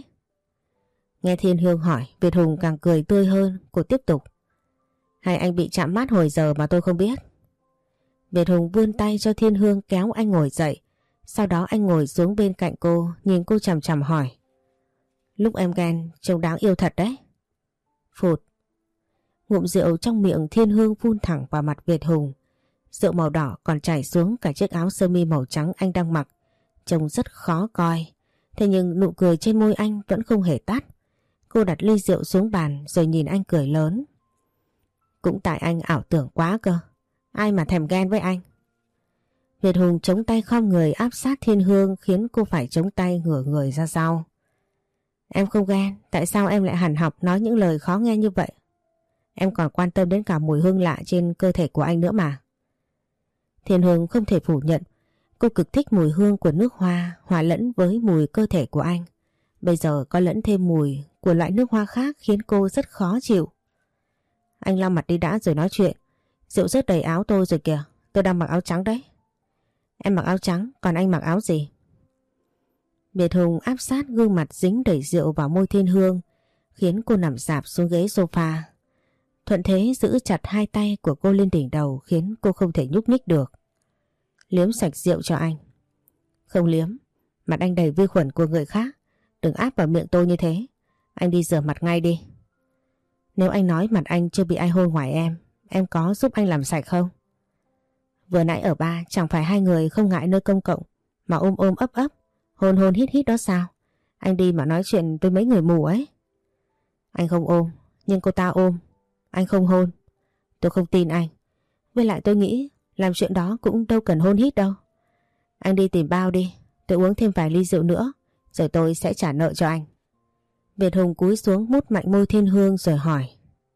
Nghe Thiên Hương hỏi, Việt Hùng càng cười tươi hơn. Cô tiếp tục: Hay anh bị chạm mát hồi giờ mà tôi không biết? Việt Hùng vươn tay cho Thiên Hương kéo anh ngồi dậy. Sau đó anh ngồi xuống bên cạnh cô, nhìn cô chằm chằm hỏi: Lúc em ghen trông đáng yêu thật đấy. Phụt. Ngụm rượu trong miệng Thiên Hương phun thẳng vào mặt Việt Hùng. Rượu màu đỏ còn chảy xuống cả chiếc áo sơ mi màu trắng anh đang mặc, trông rất khó coi. Thế nhưng nụ cười trên môi anh vẫn không hề tắt. Cô đặt ly rượu xuống bàn rồi nhìn anh cười lớn: Cũng tại anh ảo tưởng quá cơ. Ai mà thèm ghen với anh. Việt Hùng chống tay khom người áp sát Thiên Hương khiến cô phải chống tay ngửa người ra sau. Em không ghen, tại sao em lại hằn học nói những lời khó nghe như vậy? Em còn quan tâm đến cả mùi hương lạ trên cơ thể của anh nữa mà. Thiên Hương không thể phủ nhận, cô cực thích mùi hương của nước hoa hòa lẫn với mùi cơ thể của anh. Bây giờ có lẫn thêm mùi của loại nước hoa khác khiến cô rất khó chịu. Anh lau mặt đi đã rồi nói chuyện. Rượu rớt đầy áo tôi rồi kìa, tôi đang mặc áo trắng đấy. Em mặc áo trắng, còn anh mặc áo gì? Việt Hùng áp sát gương mặt dính đầy rượu vào môi Thiên Hương, khiến cô nằm rạp xuống ghế sofa. Thuận thế giữ chặt hai tay của cô lên đỉnh đầu khiến cô không thể nhúc nhích được. Liếm sạch rượu cho anh. Không liếm, mặt anh đầy vi khuẩn của người khác. Đừng áp vào miệng tôi như thế. Anh đi rửa mặt ngay đi. Nếu anh nói mặt anh chưa bị ai hôn ngoài em, em có giúp anh làm sạch không? Vừa nãy ở bar chẳng phải hai người không ngại nơi công cộng mà ôm ôm ấp ấp, hôn hôn hít hít đó sao? Anh đi mà nói chuyện với mấy người mù ấy. Anh không ôm, nhưng cô ta ôm. Anh không hôn. Tôi không tin anh. Với lại tôi nghĩ làm chuyện đó cũng đâu cần hôn hít đâu. Anh đi tìm bao đi, tôi uống thêm vài ly rượu nữa, rồi tôi sẽ trả nợ cho anh. Việt Hùng cúi xuống mút mạnh môi Thiên Hương rồi hỏi.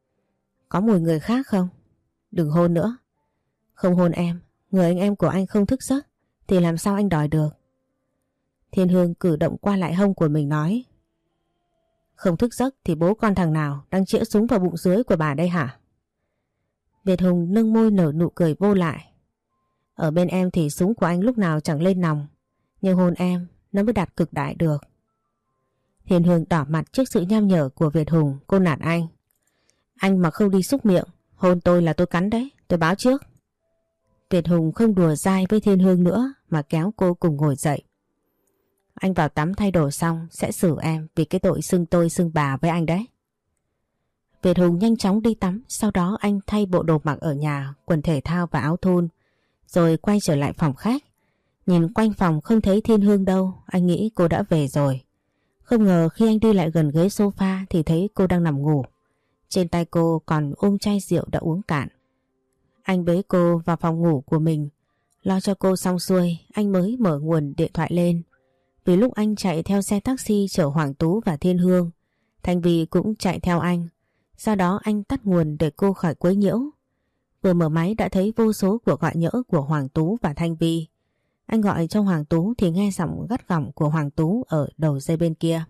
Có mùi người khác không? Đừng hôn nữa. Không hôn em, người anh em của anh không thức giấc thì làm sao anh đòi được? Thiên Hương cử động qua lại hông của mình nói. Không thức giấc thì bố con thằng nào đang chĩa súng vào bụng dưới của bà đây hả? Việt Hùng nâng môi nở nụ cười vô lại. Ở bên em thì súng của anh lúc nào chẳng lên nòng, nhưng hôn em nó mới đạt cực đại được. Thiên Hương đỏ mặt trước sự nham nhở của Việt Hùng. Cô nạt anh. Anh mà không đi xúc miệng, hôn tôi là tôi cắn đấy, tôi báo trước. Việt Hùng không đùa dai với Thiên Hương nữa mà kéo cô cùng ngồi dậy. Anh vào tắm thay đồ xong sẽ xử em vì cái tội xưng tôi xưng bà với anh đấy. Việt Hùng nhanh chóng đi tắm, sau đó anh thay bộ đồ mặc ở nhà, quần thể thao và áo thun, rồi quay trở lại phòng khách. Nhìn quanh phòng không thấy Thiên Hương đâu, anh nghĩ cô đã về rồi. Không ngờ khi anh đi lại gần ghế sofa thì thấy cô đang nằm ngủ. Trên tay cô còn ôm chai rượu đã uống cạn. Anh bế cô vào phòng ngủ của mình. Lo cho cô xong xuôi, anh mới mở nguồn điện thoại lên. Vì lúc anh chạy theo xe taxi chở Hoàng Tú và Thiên Hương, Thanh Vy cũng chạy theo anh. Sau đó anh tắt nguồn để cô khỏi quấy nhiễu. Vừa mở máy đã thấy vô số cuộc gọi nhỡ của Hoàng Tú và Thanh Vy. Anh gọi cho Hoàng Tú thì nghe giọng gắt gỏng của Hoàng Tú ở đầu dây bên kia.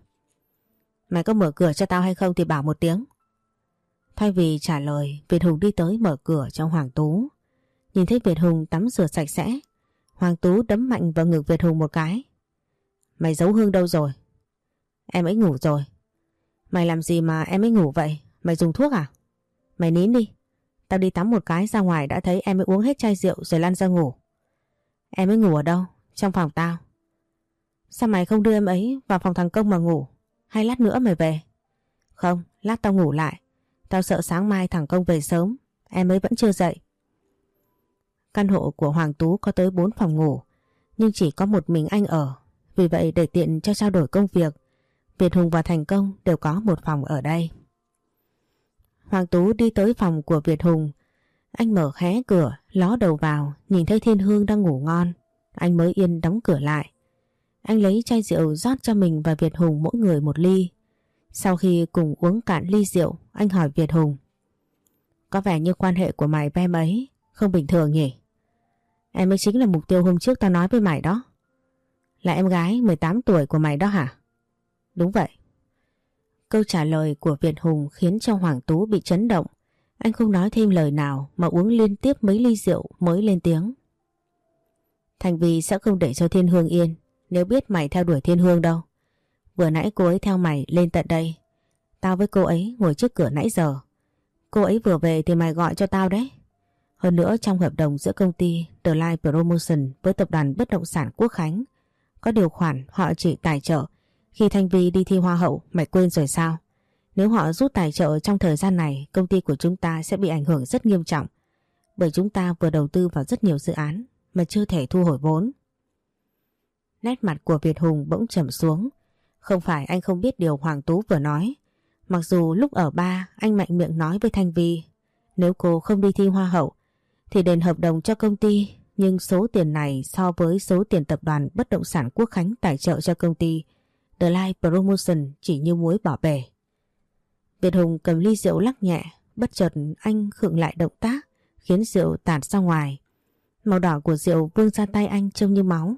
Mày có mở cửa cho tao hay không thì bảo một tiếng. Thay vì trả lời, Việt Hùng đi tới mở cửa cho Hoàng Tú. Nhìn thấy Việt Hùng tắm rửa sạch sẽ, Hoàng Tú đấm mạnh vào ngực Việt Hùng một cái. Mày giấu Hương đâu rồi? Em ấy ngủ rồi. Mày làm gì mà em ấy ngủ vậy? Mày dùng thuốc à? Mày nín đi. Tao đi tắm một cái ra ngoài đã thấy em ấy uống hết chai rượu rồi lăn ra ngủ. Em ấy ngủ ở đâu? Trong phòng tao. Sao mày không đưa em ấy vào phòng thằng Công mà ngủ? Hay lát nữa mày về? Không, lát tao ngủ lại. Tao sợ sáng mai thằng Công về sớm, em ấy vẫn chưa dậy. Căn hộ của Hoàng Tú có tới bốn phòng ngủ, nhưng chỉ có một mình anh ở. Vì vậy để tiện cho trao đổi công việc, Việt Hùng và Thành Công đều có một phòng ở đây. Hoàng Tú đi tới phòng của Việt Hùng. Anh mở khé cửa, ló đầu vào, nhìn thấy Thiên Hương đang ngủ ngon. Anh mới yên đóng cửa lại. Anh lấy chai rượu rót cho mình và Việt Hùng mỗi người một ly. Sau khi cùng uống cạn ly rượu, anh hỏi Việt Hùng. Có vẻ như quan hệ của mày với em ấy không bình thường nhỉ? Em ấy chính là mục tiêu hôm trước tao nói với mày đó. Là em gái mười tám tuổi của mày đó hả? Đúng vậy. Câu trả lời của Việt Hùng khiến cho Hoàng Tú bị chấn động. Anh không nói thêm lời nào mà uống liên tiếp mấy ly rượu mới lên tiếng. Thành Vy sẽ không để cho Thiên Hương yên nếu biết mày theo đuổi Thiên Hương đâu. Vừa nãy cô ấy theo mày lên tận đây. Tao với cô ấy ngồi trước cửa nãy giờ. Cô ấy vừa về thì mày gọi cho tao đấy. Hơn nữa trong hợp đồng giữa công ty The Life Promotion với tập đoàn bất động sản Quốc Khánh có điều khoản họ chỉ tài trợ khi Thanh Vy đi thi hoa hậu, mày quên rồi sao? Nếu họ rút tài trợ trong thời gian này, công ty của chúng ta sẽ bị ảnh hưởng rất nghiêm trọng. Bởi chúng ta vừa đầu tư vào rất nhiều dự án mà chưa thể thu hồi vốn. Nét mặt của Việt Hùng bỗng trầm xuống. Không phải anh không biết điều Hoàng Tú vừa nói. Mặc dù lúc ở ba anh mạnh miệng nói với Thanh Vy, nếu cô không đi thi hoa hậu thì đền hợp đồng cho công ty. Nhưng số tiền này so với số tiền tập đoàn bất động sản Quốc Khánh tài trợ cho công ty The Life Promotion chỉ như muối bỏ bể. Việt Hùng cầm ly rượu lắc nhẹ, bất chợt anh khựng lại động tác khiến rượu tạt ra ngoài. Màu đỏ của rượu vương ra tay anh trông như máu.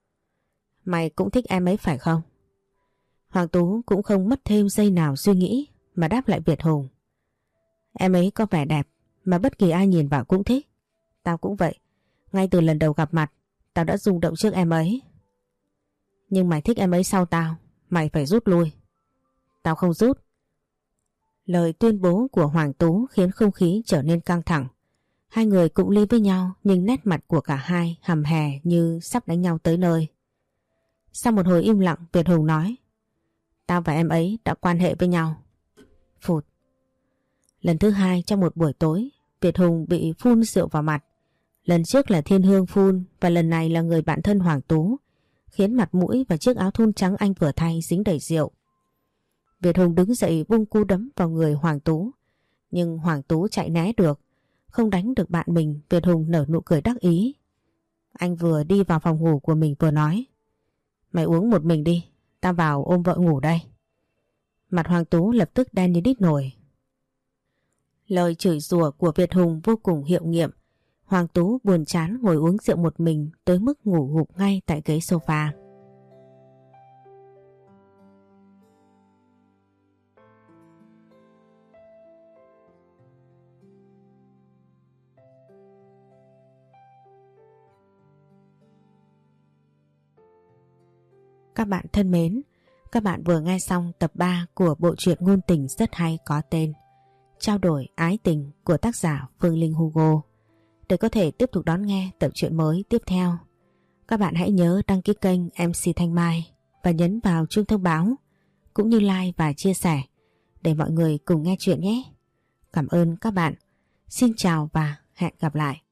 Mày cũng thích em ấy phải không? Hoàng Tú cũng không mất thêm giây nào suy nghĩ mà đáp lại Việt Hùng. Em ấy có vẻ đẹp mà bất kỳ ai nhìn vào cũng thích. Tao cũng vậy. Ngay từ lần đầu gặp mặt tao đã rung động trước em ấy. Nhưng mày thích em ấy sau tao, mày phải rút lui. Tao không rút. Lời tuyên bố của Hoàng Tú khiến không khí trở nên căng thẳng. Hai người cụng ly với nhau nhưng nét mặt của cả hai hầm hè như sắp đánh nhau tới nơi. Sau một hồi im lặng, Việt Hùng nói. Tao và em ấy đã quan hệ với nhau. Phụt. Lần thứ hai trong một buổi tối, Việt Hùng bị phun rượu vào mặt. Lần trước là Thiên Hương phun và lần này là người bạn thân Hoàng Tú, khiến mặt mũi và chiếc áo thun trắng anh vừa thay dính đầy rượu. Việt Hùng đứng dậy vung cú đấm vào người Hoàng Tú, nhưng Hoàng Tú chạy né được, không đánh được bạn mình. Việt Hùng nở nụ cười đắc ý. Anh vừa đi vào phòng ngủ của mình vừa nói. Mày uống một mình đi, tao vào ôm vợ ngủ đây. Mặt Hoàng Tú lập tức đen như đít nổi. Lời chửi rủa của Việt Hùng vô cùng hiệu nghiệm. Hoàng Tú buồn chán ngồi uống rượu một mình tới mức ngủ gục ngay tại ghế sofa. Các bạn thân mến, các bạn vừa nghe xong tập ba của bộ truyện ngôn tình rất hay có tên Trao đổi ái tình của tác giả Phương Linh Hugo. Để có thể tiếp tục đón nghe tập truyện mới tiếp theo, các bạn hãy nhớ đăng ký kênh em xê Thanh Mai và nhấn vào chuông thông báo cũng như like và chia sẻ để mọi người cùng nghe chuyện nhé. Cảm ơn các bạn. Xin chào và hẹn gặp lại.